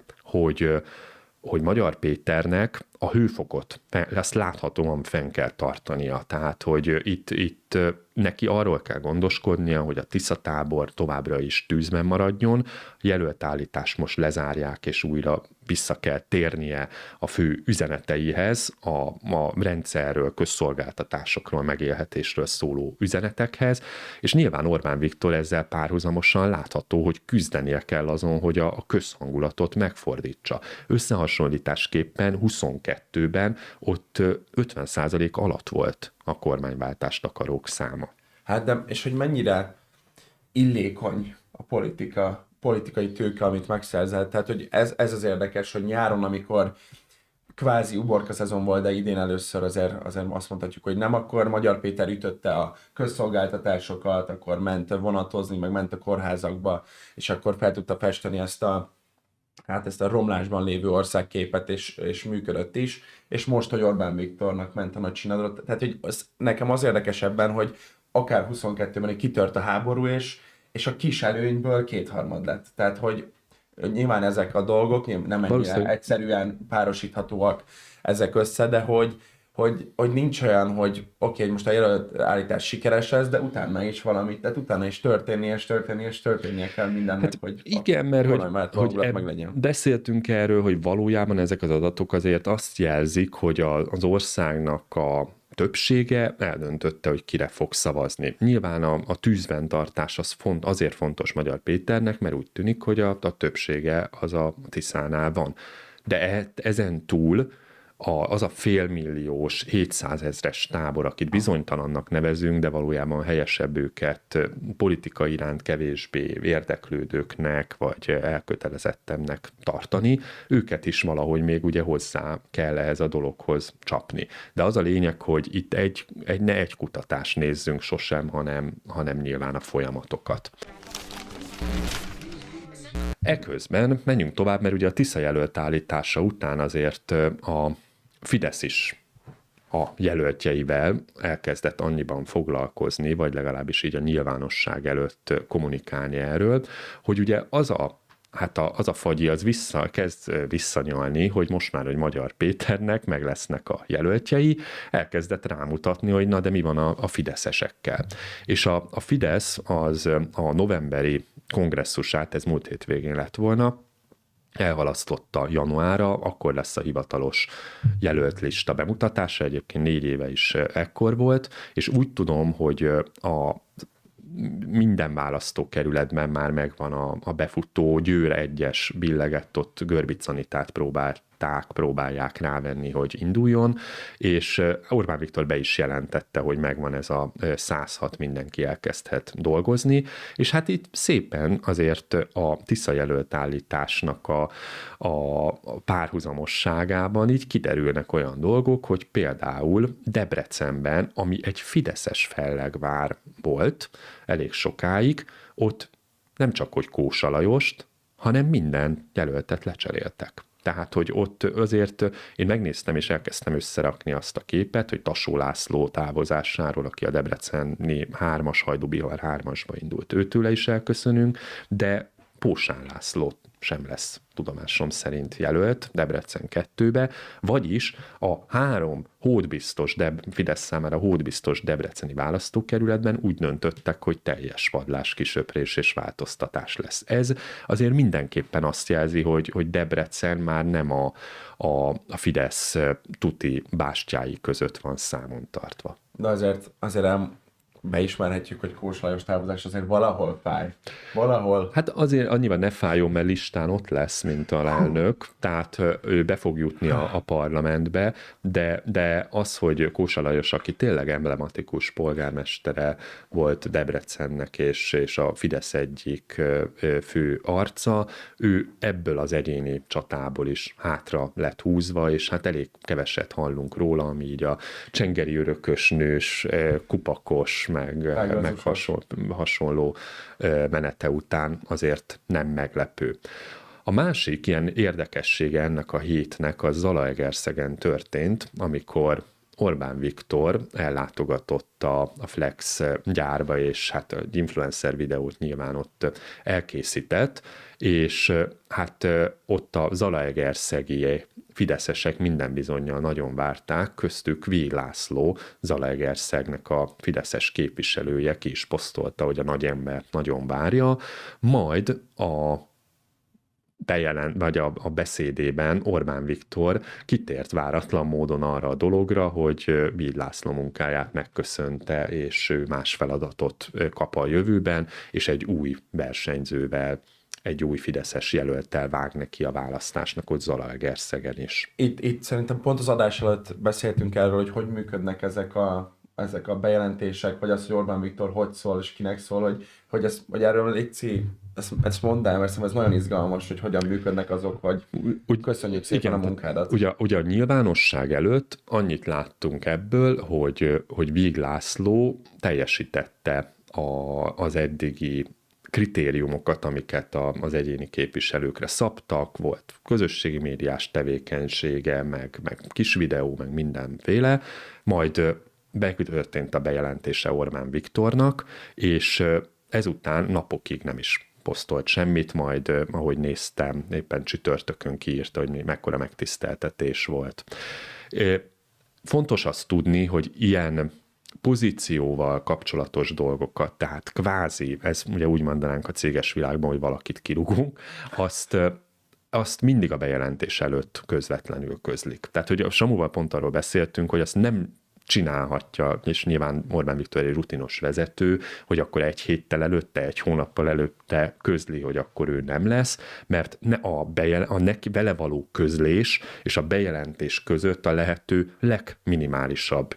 hogy Magyar Péternek a hőfokot, ezt láthatóan fenn kell tartania. Tehát, hogy itt neki arról kell gondoskodnia, hogy a Tisza tábor továbbra is tűzben maradjon, jelöltállítást most lezárják, és újra vissza kell térnie a fő üzeneteihez, a rendszerről, közszolgáltatásokról, megélhetésről szóló üzenetekhez, és nyilván Orbán Viktor ezzel párhuzamosan látható, hogy küzdenie kell azon, hogy a közhangulatot megfordítsa. Összehasonlításképpen 22-ben ott 50% alatt volt a kormányváltást akarók száma.
Hát de, és hogy mennyire illékony a politikai tőke, amit megszerzett. Tehát, hogy ez az érdekes, hogy nyáron, amikor kvázi uborka szezon volt, de idén először azért azt mondhatjuk, hogy nem, akkor Magyar Péter ütötte a közszolgáltatásokat, akkor ment vonatozni, meg ment a kórházakba, és akkor fel tudta festeni ezt a romlásban lévő országképet, és működött is, és most, hogy Orbán Viktornak ment a nagy csinadra, tehát hogy nekem az érdekesebben, hogy akár 22-ben kitört a háború, és a kis előnyből 2/3 lett. Tehát, hogy nyilván ezek a dolgok nem ennyire egyszerűen párosíthatóak ezek össze, de hogy nincs olyan, hogy oké, most a jelölállítás sikeres lesz, de utána is valamit, tehát utána is történnie kell mindennek,
hát
hogy
igen, mert hogy
meg legyen.
Beszéltünk erről, hogy valójában ezek az adatok azért azt jelzik, hogy az országnak a többsége eldöntötte, hogy kire fog szavazni. Nyilván a tűzfenntartás azért fontos Magyar Péternek, mert úgy tűnik, hogy a többsége az a Tiszánál van. De ezen túl az a félmilliós, 700 000-es tábor, akit bizonytalannak nevezünk, de valójában helyesebb őket politika iránt kevésbé érdeklődőknek, vagy elkötelezettemnek tartani, őket is valahogy még ugye hozzá kell ehhez a dologhoz csapni. De az a lényeg, hogy itt ne egy kutatást nézzünk sosem, hanem nyilván a folyamatokat. Eközben menjünk tovább, mert ugye a Tisza jelölt állítása után azért a Fidesz is a jelöltjeivel elkezdett annyiban foglalkozni, vagy legalábbis így a nyilvánosság előtt kommunikálni erről, hogy ugye az a fagyi kezd visszanyalni, hogy most már, hogy Magyar Péternek meg lesznek a jelöltjei, elkezdett rámutatni, hogy na de mi van a fideszesekkel. És a Fidesz az a novemberi kongresszusát, ez múlt hétvégén lett volna, elhalasztotta januárra, akkor lesz a hivatalos jelölt lista bemutatása, egyébként 4 éve is ekkor volt, és úgy tudom, hogy minden választókerületben már megvan a befutó, Győr 1-es billegett, ott Görbic Anitát próbálják rávenni, hogy induljon, és Orbán Viktor be is jelentette, hogy megvan ez a 106, mindenki elkezdhet dolgozni, és hát itt szépen azért a Tisza jelölt állításnak a párhuzamosságában így kiderülnek olyan dolgok, hogy például Debrecenben, ami egy fideszes fellegvár volt elég sokáig, ott nem csak hogy Kósa Lajost, hanem minden jelöltet lecseréltek. Tehát, hogy ott azért én megnéztem és elkezdtem összerakni azt a képet, hogy Tassó László távozásáról, aki a debreceni 3-as Hajdú-Bihar 3-asba indult, őtőle is elköszönünk, de Pósán Lászlót sem lesz tudomásom szerint jelölt, Debrecen 2-be, vagyis a 3 hódbiztos, Fidesz számára hódbiztos debreceni választókerületben úgy döntöttek, hogy teljes padlás, kisöprés és változtatás lesz. Ez azért mindenképpen azt jelzi, hogy Debrecen már nem a Fidesz tuti bástyái között van számon tartva.
De azért beismerhetjük, hogy Kós Lajos távozás azért valahol fáj. Valahol.
Hát azért annyiban ne fájjon, mert listán ott lesz, mint alelnök, tehát ő be fog jutni a parlamentbe, de az, hogy Kósa Lajos, aki tényleg emblematikus polgármestere volt Debrecennek, és a Fidesz egyik fő arca, ő ebből az egyéni csatából is hátra lett húzva, és hát elég keveset hallunk róla, ami így a csengeri örökösnős, kupakos, meg hasonló menete után azért nem meglepő. A másik ilyen érdekessége ennek a hétnek az Zalaegerszegen történt, amikor Orbán Viktor ellátogatott a Flex gyárba, és hát egy influencer videót nyilván ott elkészített, és hát ott a zalaegerszegi fideszesek minden bizonnyal nagyon várták, köztük Víg László, Zalaegerszegnek a fideszes képviselője ki is posztolta, hogy a nagy embert nagyon várja, majd a beszédében Orbán Viktor kitért váratlan módon arra a dologra, hogy Víg László munkáját megköszönte, és ő más feladatot kap a jövőben, és egy új versenyzővel, egy új fideszes jelölttel vág neki a választásnak ott Zalaegerszegen is. Itt
szerintem pont az adás előtt beszéltünk erről, hogy működnek ezek a bejelentések, vagy az, hogy Orbán Viktor hogy szól, és kinek szól, hogy erről Léci, ezt mondd el, mert ez nagyon izgalmas, hogy hogyan működnek azok, hogy úgy köszönjük szépen igen, a munkádat.
Ugye a nyilvánosság előtt annyit láttunk ebből, hogy Víg László teljesítette az eddigi kritériumokat, amiket az egyéni képviselőkre szabtak, volt közösségi médiás tevékenysége, meg kis videó, meg mindenféle, majd történt a bejelentése Orbán Viktornak, és ezután napokig nem is posztolt semmit, majd ahogy néztem, éppen csütörtökön kiírta, hogy mekkora megtiszteltetés volt. Fontos azt tudni, hogy ilyen pozícióval kapcsolatos dolgokat, tehát kvázi, ez ugye úgy mondanánk a céges világban, hogy valakit kirúgunk, azt mindig a bejelentés előtt közvetlenül közlik. Tehát, hogy a Samuval pont arról beszéltünk, hogy azt nem csinálhatja, és nyilván Orbán Viktor egy rutinos vezető, hogy akkor egy héttel előtte, egy hónappal előtte közli, hogy akkor ő nem lesz, mert a neki vele való közlés és a bejelentés között a lehető legminimálisabb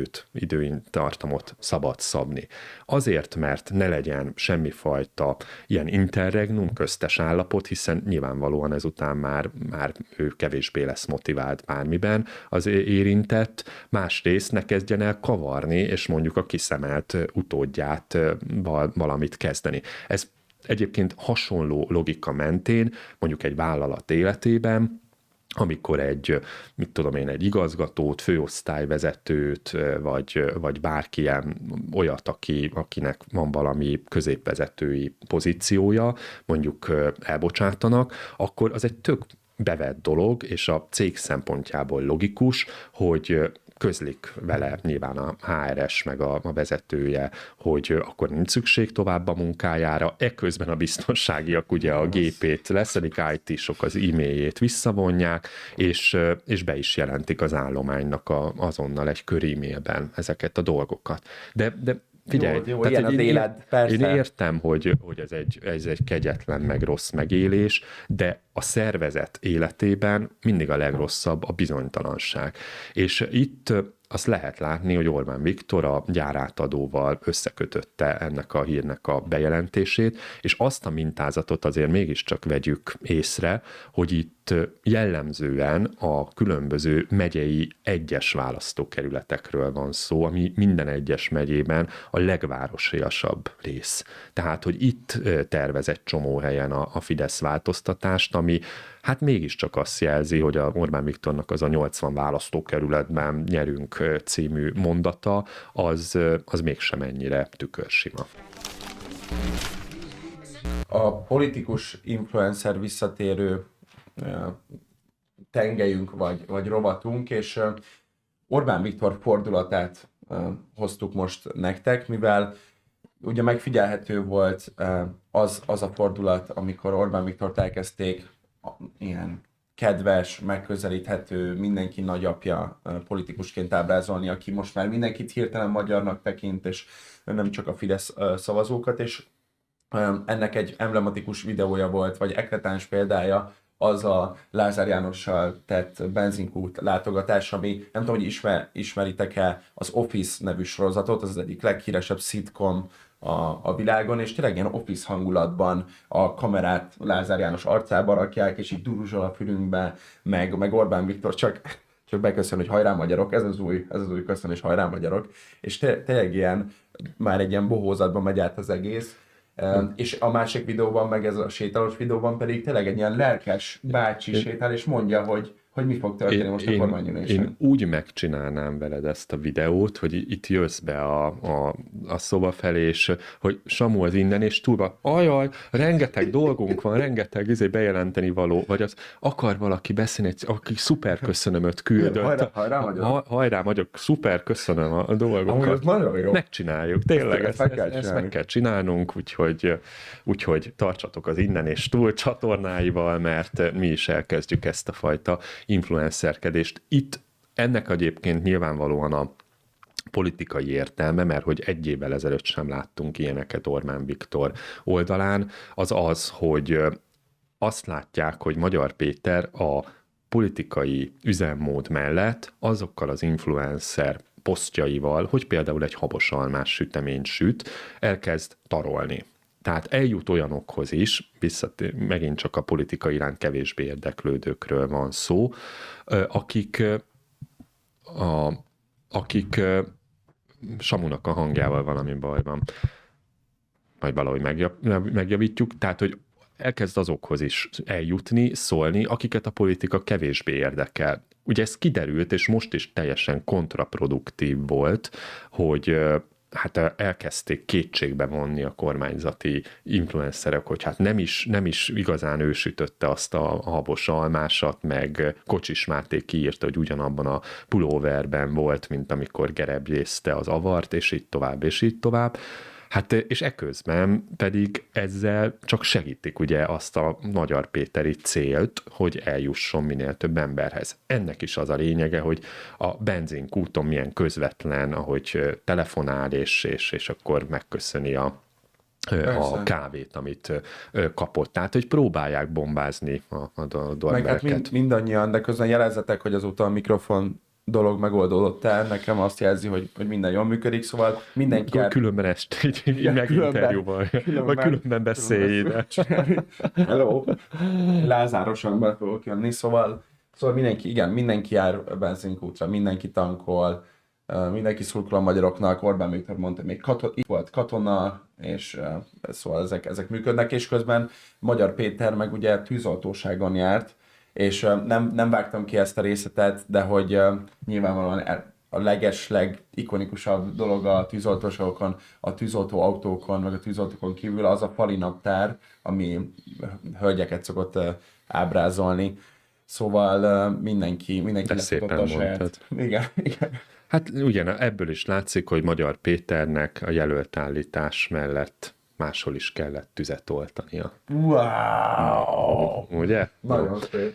időtartamot szabad szabni. Azért, mert ne legyen semmifajta ilyen interregnum, köztes állapot, hiszen nyilvánvalóan ezután már ő kevésbé lesz motivált bármiben az érintett, másrészt ne kezdjen el kavarni, és mondjuk a kiszemelt utódját valamit kezdeni. Ez egyébként hasonló logika mentén, mondjuk egy vállalat életében, amikor egy igazgatót, főosztályvezetőt, vagy bárkilyen olyat, akinek van valami középvezetői pozíciója, mondjuk elbocsátanak, akkor az egy tök bevett dolog, és a cég szempontjából logikus, hogy közlik vele nyilván a HRS meg a vezetője, hogy akkor nincs szükség tovább a munkájára. Ekközben a biztonságiak ugye a gépét leszedik, IT-sok az e-mailjét visszavonják, és be is jelentik az állománynak azonnal egy kör e-mailben ezeket a dolgokat. De figyelj,
jó, ilyen az élet, persze.
Én értem, hogy ez egy kegyetlen, meg rossz megélés, de a szervezet életében mindig a legrosszabb a bizonytalanság. És itt azt lehet látni, hogy Orbán Viktor a gyárátadóval összekötötte ennek a hírnek a bejelentését, és azt a mintázatot azért mégiscsak vegyük észre, hogy itt jellemzően a különböző megyei egyes választókerületekről van szó, ami minden egyes megyében a legvárosiasabb rész. Tehát, hogy itt tervez egy csomó helyen a Fidesz változtatást, ami hát mégiscsak azt jelzi, hogy a Orbán Viktornak az a 80 választókerületben nyerünk című mondata, az mégsem ennyire tükörsima.
a politikus influencer visszatérő tengelyünk vagy rovatunk, és Orbán Viktor fordulatát hoztuk most nektek, mivel ugye megfigyelhető volt az a fordulat, amikor Orbán Viktort elkezdték ilyen kedves, megközelíthető, mindenki nagyapja politikusként ábrázolni, aki most már mindenkit hirtelen magyarnak tekint, és nem csak a Fidesz szavazókat, és ennek egy emblematikus videója volt, vagy eklatáns példája az a Lázár Jánossal tett benzinkút látogatás, ami nem tudom, hogy ismeritek-e az Office nevű sorozatot, az egyik leghíresebb szitkom a világon, és tényleg ilyen Office hangulatban a kamerát Lázár János arcába rakják, és így duruzsol a fülünkbe, meg Orbán Viktor csak beköszön, hogy hajrá magyarok, ez az új köszönés, hajrá magyarok, és tényleg ilyen, már egy ilyen bohózatban megy át az egész. És a másik videóban, meg ez a sétálós videóban pedig tényleg egy ilyen lelkes bácsi sétál, és mondja, hogy mi fog történni most a kormányülésen.
Én úgy megcsinálnám veled ezt a videót, hogy itt jössz be a szoba felé, és hogy Samu az innen, és túlva, ajaj, rengeteg dolgunk van, rengeteg bejelenteni való, vagy az akar valaki beszélni, aki szuper köszönömöt küldött. Hajrá vagyok, szuper köszönöm a dolgokat. Megcsináljuk, tényleg, ezt meg kell csinálnunk, úgyhogy tartsatok az innen és túl csatornáival, mert mi is elkezdjük ezt a fajta influencerkedést. Itt ennek egyébként nyilvánvalóan a politikai értelme, mert hogy egy évvel ezelőtt sem láttunk ilyeneket Orbán Viktor oldalán, az, hogy azt látják, hogy Magyar Péter a politikai üzemmód mellett azokkal az influencer posztjaival, hogy például egy habosalmás süteményt süt, elkezd tarolni. Tehát eljut olyanokhoz is, megint csak a politika iránt kevésbé érdeklődőkről van szó, akik Samunak a hangjával valami baj van. Majd valahogy megjavítjuk. Tehát, hogy elkezd azokhoz is eljutni, szólni, akiket a politika kevésbé érdekel. Ugye ez kiderült, és most is teljesen kontraproduktív volt, hogy hát elkezdték kétségbe vonni a kormányzati influencerek, hogy hát nem is igazán ő sütötte azt a habos almásat, meg Kocsis Máté kiírta, hogy ugyanabban a pulóverben volt, mint amikor gerebjészte az avart, és így tovább, és így tovább. Hát és eközben pedig ezzel csak segítik ugye azt a Magyar Péteri célt, hogy eljusson minél több emberhez. Ennek is az a lényege, hogy a benzinkúton milyen közvetlen, ahogy telefonál, és akkor megköszöni a kávét, amit kapott. Tehát, hogy próbálják bombázni a dolgokat.
Meg hát mindannyian, de közben jelezzetek, hogy azóta a mikrofon dolog megoldódott el, nekem azt jelzi, hogy minden jól működik, szóval mindenki...
Különben ezt így meginterjúval, vagy különben beszélj ide.
Hello! Lázárosan be fogok jönni, szóval mindenki jár benzinkútra, mindenki tankol, mindenki szurkol a magyaroknak, Orbán Viktor mondta, még itt volt katona, és szóval ezek működnek, és közben Magyar Péter meg ugye tűzoltóságon járt, és nem vágtam ki ezt a részletet, de hogy nyilvánvalóan a legikonikusabb dolog a tűzoltóságokon, a tűzoltóautókon, meg a tűzoltókon kívül az a fali naptár, ami hölgyeket szokott ábrázolni. Szóval mindenki
szépen
a saját. Igen.
Hát ugyan ebből is látszik, hogy Magyar Péternek a jelölt állítás mellett máshol is kellett tüzet oltania.
Wow!
Ugye?
Nagyon szép.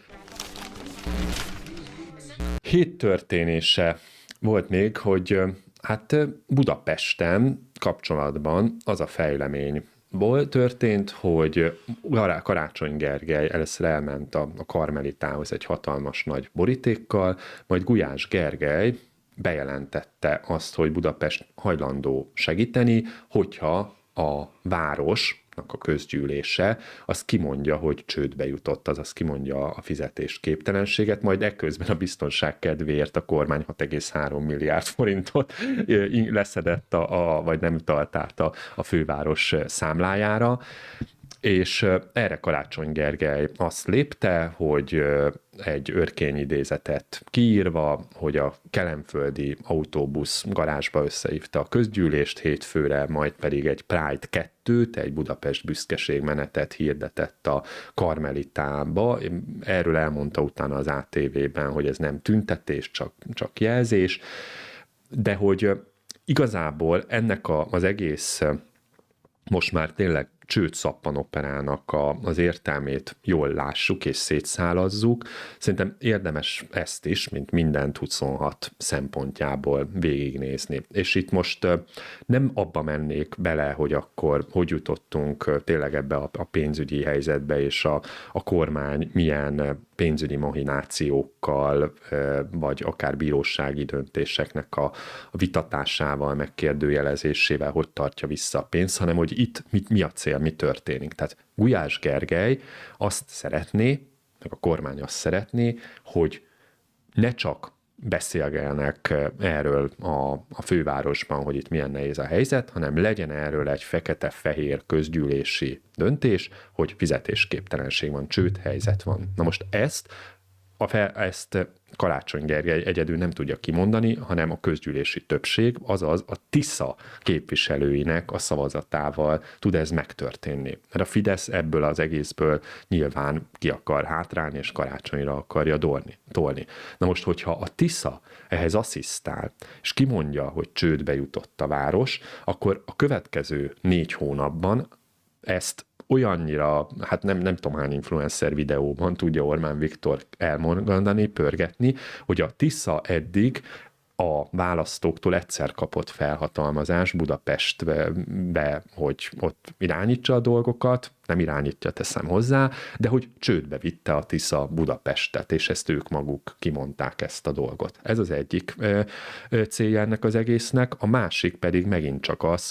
Hét történése volt még, hogy hát Budapesten kapcsolatban az a fejlemény történt, hogy Karácsony Gergely először elment a Karmelitához egy hatalmas nagy borítékkal, majd Gulyás Gergely bejelentette azt, hogy Budapest hajlandó segíteni, hogyha a városnak a közgyűlése az kimondja, hogy csődbe jutott, azaz kimondja a fizetésképtelenséget, majd ekközben a biztonság kedvéért a kormány 6,3 milliárd forintot leszedett, vagy nem utalt át a főváros számlájára. És erre Karácsony Gergely azt lépte, hogy egy örkényidézetet kiírva, hogy a kelenföldi autóbusz garázsba összehívta a közgyűlést hétfőre, majd pedig egy Pride 2-t, egy Budapest büszkeségmenetet hirdetett a Karmelitába. Erről elmondta utána az ATV-ben, hogy ez nem tüntetés, csak jelzés, de hogy igazából ennek az egész most már tényleg csőd-szappanoperának az értelmét jól lássuk és szétszálazzuk. Szerintem érdemes ezt is, mint mindent 26 szempontjából végignézni. És itt most nem abba mennék bele, hogy akkor hogy jutottunk tényleg ebbe a pénzügyi helyzetbe, és a kormány milyen pénzügyi mahinációkkal, vagy akár bírósági döntéseknek a vitatásával, megkérdőjelezésével hogy tartja vissza a pénzt, hanem hogy itt mi a cél, mi történik. Tehát Gulyás Gergely azt szeretné, meg a kormány azt szeretné, hogy ne csak beszélgelnek erről a fővárosban, hogy itt milyen nehéz a helyzet, hanem legyen erről egy fekete-fehér közgyűlési döntés, hogy fizetésképtelenség van, csődhelyzet van. Na most ezt Karácsony Gergely egyedül nem tudja kimondani, hanem a közgyűlési többség, azaz a TISZA képviselőinek a szavazatával tud ez megtörténni. Mert a Fidesz ebből az egészből nyilván ki akar hátrálni, és karácsonyra akarja tolni. Na most, hogyha a TISZA ehhez asszisztál, és kimondja, hogy csődbe jutott a város, akkor a következő 4 hónapban ezt olyannyira, hát nem tudom hány influencer videóban tudja Orbán Viktor elmondani, pörgetni, hogy a TISZA eddig a választóktól egyszer kapott felhatalmazás Budapestbe, hogy ott irányítsa a dolgokat, nem irányítja, teszem hozzá, de hogy csődbe vitte a TISZA Budapestet, és ezt ők maguk kimondták ezt a dolgot. Ez az egyik célja ennek az egésznek, a másik pedig megint csak az,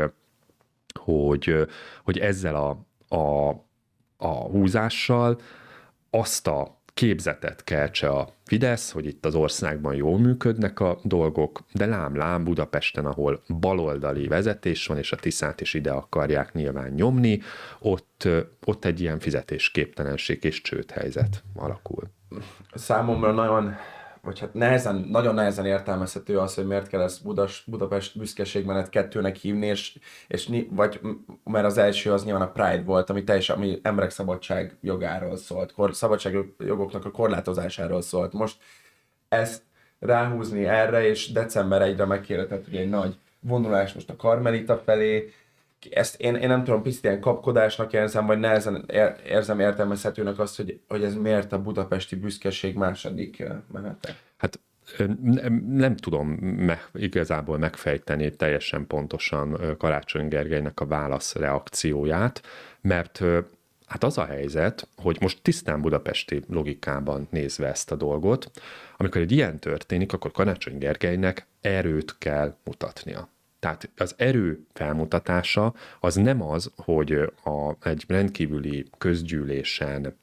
hogy ezzel a húzással azt a képzetet keltse a Fidesz, hogy itt az országban jól működnek a dolgok, de lám Budapesten, ahol baloldali vezetés van, és a Tiszát is ide akarják nyilván nyomni, ott egy ilyen fizetésképtelenség és csődhelyzet alakul.
Számomra nagyon nehezen értelmezhető az, hogy miért kell ezt Budapest büszkeségmenet 2-nek hívni, vagy mert az első az nyilván a Pride volt, ami emberek szabadság jogáról szólt, szabadságjogoknak a korlátozásáról szólt. Most ezt ráhúzni erre, és december 1-re meghirdetett ugye egy nagy vonulás most a Karmelita felé, ezt én nem tudom, picit ilyen kapkodásnak érzem, vagy nehezen érzem értelmezhetőnek azt, hogy ez miért a budapesti büszkeség második menete.
Hát nem tudom igazából megfejteni teljesen pontosan Karácsony Gergelynek a válaszreakcióját, mert hát az a helyzet, hogy most tisztán budapesti logikában nézve ezt a dolgot, amikor egy ilyen történik, akkor Karácsony Gergelynek erőt kell mutatnia. Tehát az erő felmutatása az nem az, hogy egy rendkívüli közgyűlésen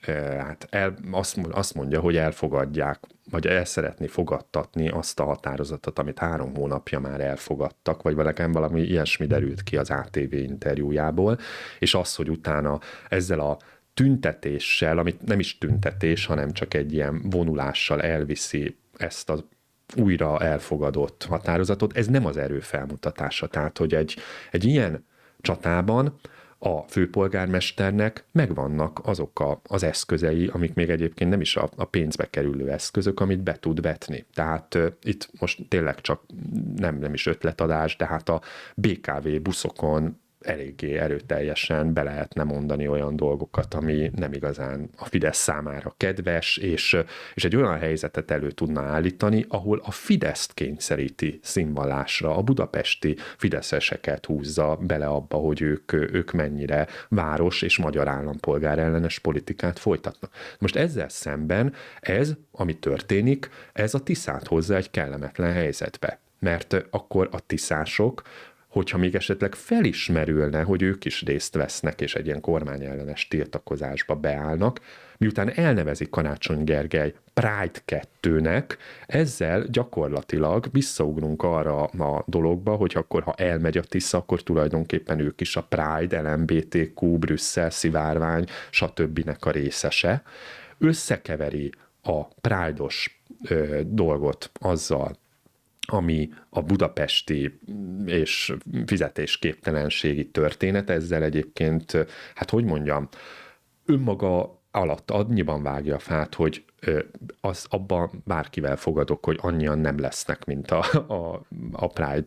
azt mondja, hogy elfogadják, vagy el szeretné fogadtatni azt a határozatot, amit 3 hónapja már elfogadtak, vagy valami ilyesmi derült ki az ATV interjújából, és az, hogy utána ezzel a tüntetéssel, amit nem is tüntetés, hanem csak egy ilyen vonulással elviszi ezt az újra elfogadott határozatot, ez nem az erő felmutatása. Tehát, hogy egy ilyen csatában a főpolgármesternek megvannak azok az eszközei, amik még egyébként nem is a pénzbe kerülő eszközök, amit be tud vetni. Tehát itt most tényleg csak nem is ötletadás, de hát a BKV buszokon eléggé erőteljesen be lehetne mondani olyan dolgokat, ami nem igazán a Fidesz számára kedves, és egy olyan helyzetet elő tudna állítani, ahol a Fideszt kényszeríti színvallásra, a budapesti fideszeseket húzza bele abba, hogy ők mennyire város és magyar állampolgár ellenes politikát folytatnak. Most ezzel szemben ami történik, ez a Tiszát hozza egy kellemetlen helyzetbe, mert akkor a tiszások hogyha még esetleg felismerülne, hogy ők is részt vesznek, és egy ilyen kormányellenes tiltakozásba beállnak, miután elnevezik Karácsony Gergely Pride 2-nek, ezzel gyakorlatilag visszaugrunk arra a dologba, hogy akkor, ha elmegy a Tisza, akkor tulajdonképpen ők is a Pride, LMBTQ, Brüsszel, szivárvány, stb. A részese. Összekeveri a Pride-os dolgot azzal, ami a budapesti és fizetésképtelenségi történet, ezzel egyébként, hát hogy mondjam, önmaga alatt annyiban vágja a fát, hogy abban bárkivel fogadok, hogy annyian nem lesznek, mint a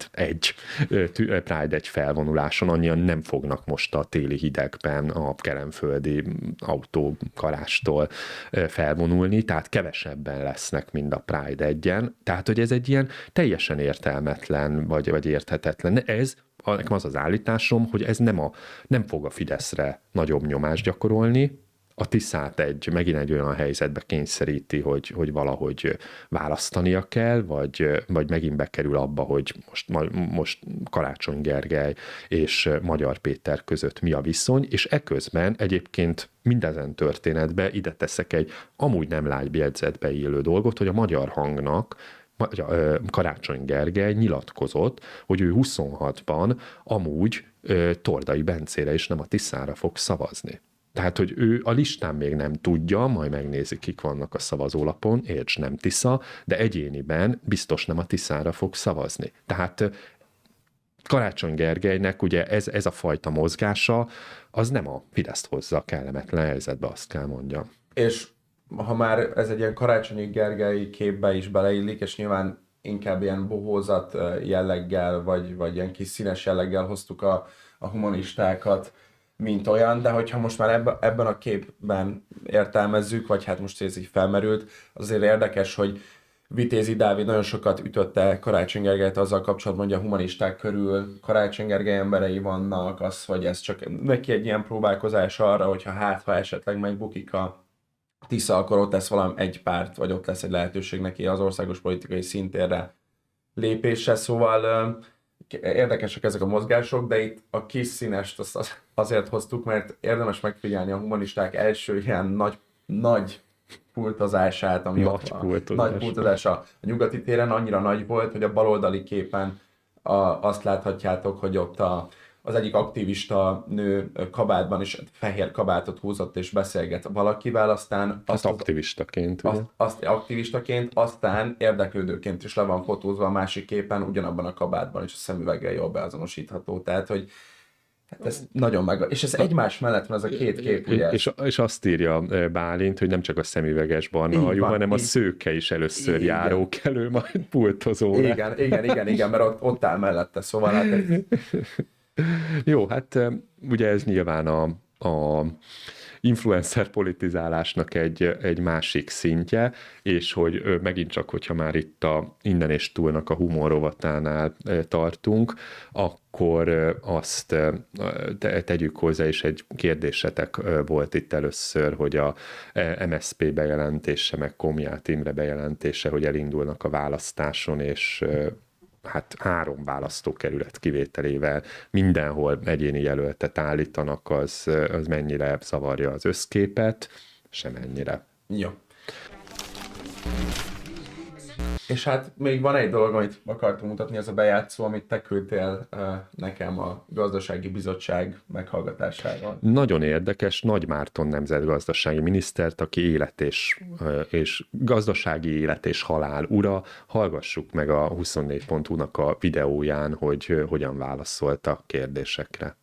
Pride egy felvonuláson, annyian nem fognak most a téli hidegben a kelenföldi autókarástól felvonulni, tehát kevesebben lesznek, mint a Pride 1-en. Tehát, hogy ez egy ilyen teljesen értelmetlen, vagy érthetetlen. Nekem az állításom, hogy ez nem fog a Fideszre nagyobb nyomást gyakorolni, a Tiszát megint egy olyan helyzetbe kényszeríti, hogy valahogy választania kell, vagy megint bekerül abba, hogy most Karácsony Gergely és Magyar Péter között mi a viszony, és eközben egyébként mindezen történetbe ide teszek egy amúgy nem lábjegyzetbe illő dolgot, hogy a Magyar Hangnak Karácsony Gergely nyilatkozott, hogy ő 26-ban amúgy Tordai Bencére és nem a Tiszára fog szavazni. Tehát, hogy ő a listán még nem tudja, majd megnézi, kik vannak a szavazólapon, érts nem Tisza, de egyéniben biztos nem a Tiszára fog szavazni. Tehát Karácsony Gergelynek ugye ez a fajta mozgása, az nem a Fideszt hozza a kellemetlen helyzetbe, azt kell mondjam.
És ha már ez egy ilyen Karácsonyi Gergely képbe is beleillik, és nyilván inkább ilyen bohózat jelleggel, vagy ilyen kis színes jelleggel hoztuk a humanistákat, mint olyan, de hogyha most már ebben a képben értelmezzük, vagy hát most ez így felmerült, azért érdekes, hogy Vitézi Dávid nagyon sokat ütötte Karácsony Gergelyt azzal kapcsolatban, hogy a humanisták körül Karácsony Gergely emberei vannak, az, hogy ez csak neki egy ilyen próbálkozás arra, hogyha ha esetleg megbukik a Tisza, akkor ott lesz valami egy párt, vagy ott lesz egy lehetőség neki az országos politikai szintérre lépésre, szóval érdekesek ezek a mozgások, de itt a kis színest azért hoztuk, mert érdemes megfigyelni a humanisták első ilyen nagy pultozását, ami nagy pultozása a nyugati téren annyira nagy volt, hogy a baloldali képen azt láthatjátok, hogy ott az egyik aktivista nő kabátban is fehér kabátot húzott és beszélget valakivel, aztán aktivistaként, aztán érdeklődőként is le van fotózva a másik képen ugyanabban a kabátban, és a szemüveggel jól beazonosítható. Tehát, hogy hát ez nagyon és ez egymás mellett van ez a két kép, ugye?
És azt írja Bálint, hogy nem csak a szemüveges barna hajú, hanem a szőke is először járókelő, majd pultozó.
Igen, mert ott áll mellette, szóval hát
Jó, hát ugye ez nyilván a influencer politizálásnak egy másik szintje, és hogy megint csak, hogyha már itt a Innen és Túlnak a humor rovatánál tartunk, akkor azt tegyük hozzá, és egy kérdésetek volt itt először, hogy a MSZP bejelentése, meg Komját Imre bejelentése, hogy elindulnak a választáson, és hát 3 választókerület kivételével mindenhol egyéni jelöltet állítanak, az mennyire zavarja az összképet, semennyire.
Jó. És hát még van egy dolog, amit akartam mutatni, ez a bejátszó, amit te küldtél nekem a gazdasági bizottság meghallgatásáról.
Nagyon érdekes, Nagy Márton nemzetgazdasági minisztert, aki élet és gazdasági élet és halál ura. Hallgassuk meg a 24.hu-nak a videóján, hogy hogyan válaszolt a kérdésekre.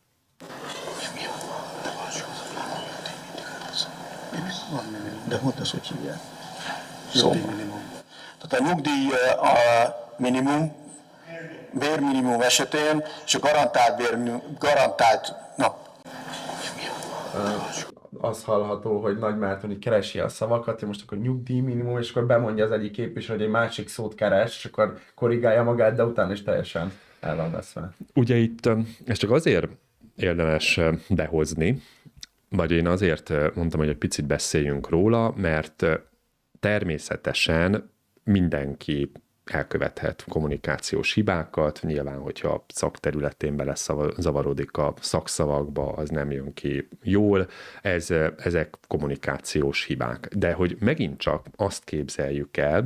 De mondd azt, hogy hívják. Szóval. Tehát a nyugdíj a minimum, bérminimum esetén, és a garantált
Az hallható, hogy Nagy Márton így keresi a szavakat, hogy most akkor nyugdíj minimum, és akkor bemondja az egyik képviselő, hogy egy másik szót keres, és akkor korrigálja magát, de utána is teljesen el van veszve.
Ugye itt ez csak azért érdemes behozni, vagy én azért mondtam, hogy egy picit beszéljünk róla, mert természetesen mindenki elkövethet kommunikációs hibákat, nyilván, hogyha szakterületén belezavarodik a szakszavakba, az nem jön ki jól, ezek kommunikációs hibák. De hogy megint csak azt képzeljük el,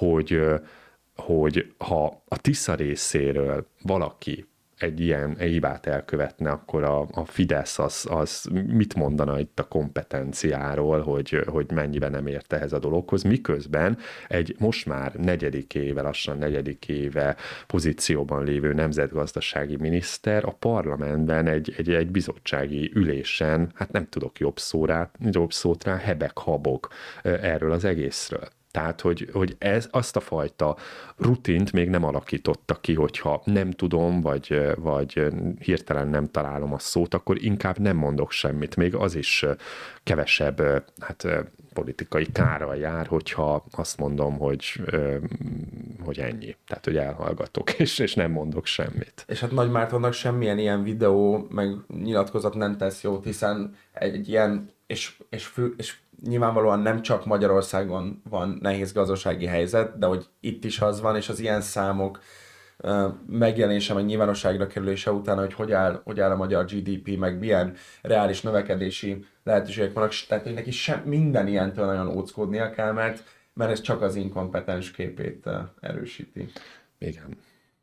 hogy ha a Tisza részéről valaki egy ilyen hibát elkövetne, akkor a Fidesz az mit mondana itt a kompetenciáról, hogy mennyiben nem ért ehhez a dologhoz, miközben egy most már lassan negyedik éve pozícióban lévő nemzetgazdasági miniszter a parlamentben egy bizottsági ülésen, hát nem tudok jobb szót rá, hebeg-habog erről az egészről. Tehát, hogy azt a fajta rutint még nem alakította ki, hogyha nem tudom, vagy hirtelen nem találom a szót, akkor inkább nem mondok semmit. Még az is kevesebb politikai kárral jár, hogyha azt mondom, hogy ennyi. Tehát, hogy elhallgatok, és nem mondok semmit.
És hát Nagy Mártonnak semmilyen ilyen videó, meg nyilatkozat nem tesz jót, hiszen egy ilyen, és nyilvánvalóan nem csak Magyarországon van nehéz gazdasági helyzet, de hogy itt is az van, és az ilyen számok megjelenése, meg nyilvánosságra kerülése után, hogy áll a magyar GDP, meg milyen reális növekedési lehetőségek vannak, tehát hogy neki minden ilyentől nagyon óckodnia kell, mert ez csak az inkompetens képét erősíti.
Igen.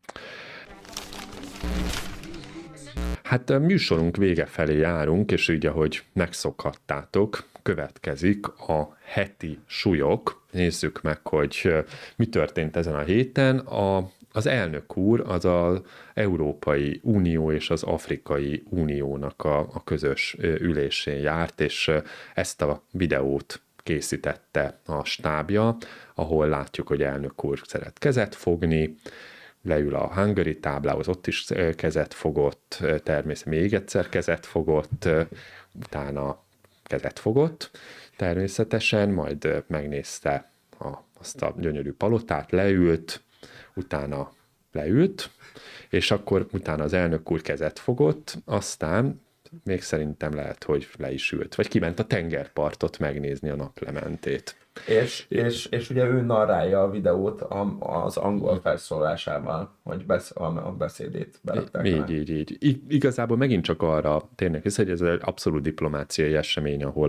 Hát a műsorunk vége felé járunk, és így, ahogy megszokhattátok, következik a heti súlyok. Nézzük meg, hogy mi történt ezen a héten. Az elnök úr az az Európai Unió és az Afrikai Uniónak a közös ülésén járt, és ezt a videót készítette a stábja, ahol látjuk, hogy elnök úr szeret kezet fogni, leül a Hungary táblához, ott is kezet fogott, természetesen még egyszer kezet fogott, utána kezet fogott, természetesen, majd megnézte azt a gyönyörű palotát, leült, utána leült, és akkor utána az elnök úr kezet fogott, aztán még szerintem lehet, hogy le is ült, vagy kiment a tengerpartot megnézni a naplementét.
És ugye ő narrálja a videót az angol felszólásával, hogy a beszédét berakták.
Így. Igazából megint csak arra térnek vissza, hogy ez egy abszolút diplomáciai esemény, ahol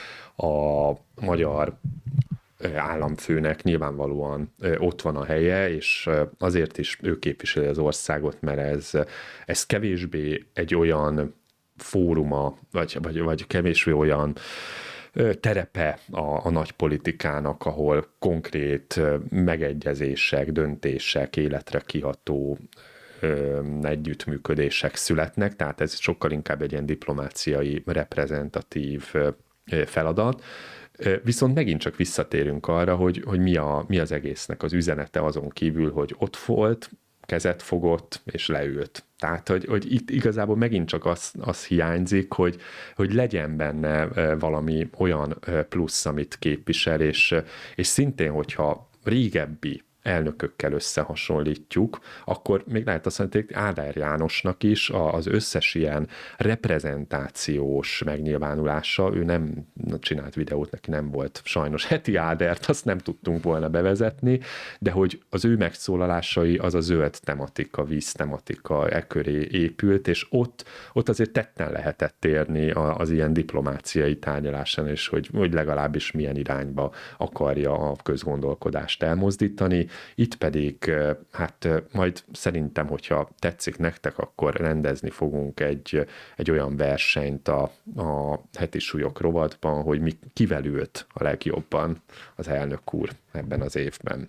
a magyar államfőnek nyilvánvalóan ott van a helye, és azért is ő képviseli az országot, mert ez kevésbé egy olyan fóruma, vagy kevésbé olyan terepe a nagy politikának, ahol konkrét megegyezések, döntések, életre kiható együttműködések születnek, tehát ez sokkal inkább egy ilyen diplomáciai, reprezentatív feladat. Viszont megint csak visszatérünk arra, hogy mi az egésznek az üzenete azon kívül, hogy ott volt, kezet fogott és leült. Tehát, hogy itt igazából megint csak az hiányzik, hogy legyen benne valami olyan plusz, amit képvisel, és szintén, hogyha régebbi elnökökkel összehasonlítjuk, akkor még lehet azt mondani, hogy Áder Jánosnak is az összes ilyen reprezentációs megnyilvánulása, ő nem csinált videót, neki nem volt sajnos heti Ádert, azt nem tudtunk volna bevezetni, de hogy az ő megszólalásai az a zöld tematika, víz tematika köré épült, és ott azért tetten lehetett érni az ilyen diplomáciai tárgyaláson, és hogy legalábbis milyen irányba akarja a közgondolkodást elmozdítani. Itt pedig, hát majd szerintem, hogyha tetszik nektek, akkor rendezni fogunk egy olyan versenyt a heti súlyok rovatban, hogy kivel ült a legjobban az elnök úr ebben az évben.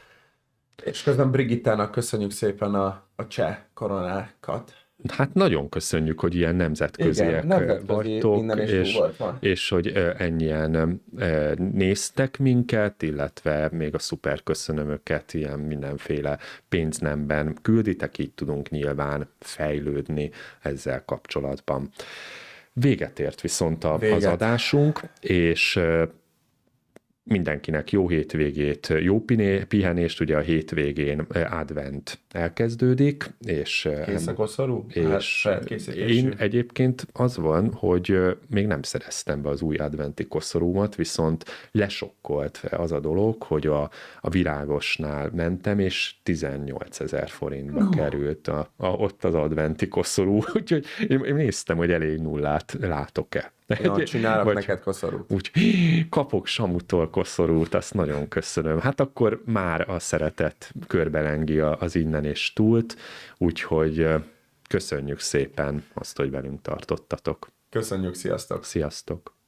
És közben Brigittának köszönjük szépen a cseh koronákat.
Hát nagyon köszönjük, hogy ilyen nemzetköziek vagytok, és hogy ennyien néztek minket, illetve még a szuper köszönömöket ilyen mindenféle pénznemben külditek, így tudunk nyilván fejlődni ezzel kapcsolatban. Véget ért viszont az adásunk, és mindenkinek jó hétvégét, jó pihenést, ugye a hétvégén advent elkezdődik, és
Kész a koszorú?
és én egyébként az van, hogy még nem szereztem be az új adventi koszorúmat, viszont lesokkolt az a dolog, hogy a Virágosnál mentem, és 18 000 forintba került ott az adventi koszorú, úgyhogy én néztem, hogy elég nullát látok-e.
Ja, csinálok neked koszorút.
Úgy, kapok Samutól koszorút, azt nagyon köszönöm. Hát akkor már a szeretet körbelengi az innen és túlt, úgyhogy köszönjük szépen azt, hogy velünk tartottatok.
Köszönjük, sziasztok!
Sziasztok!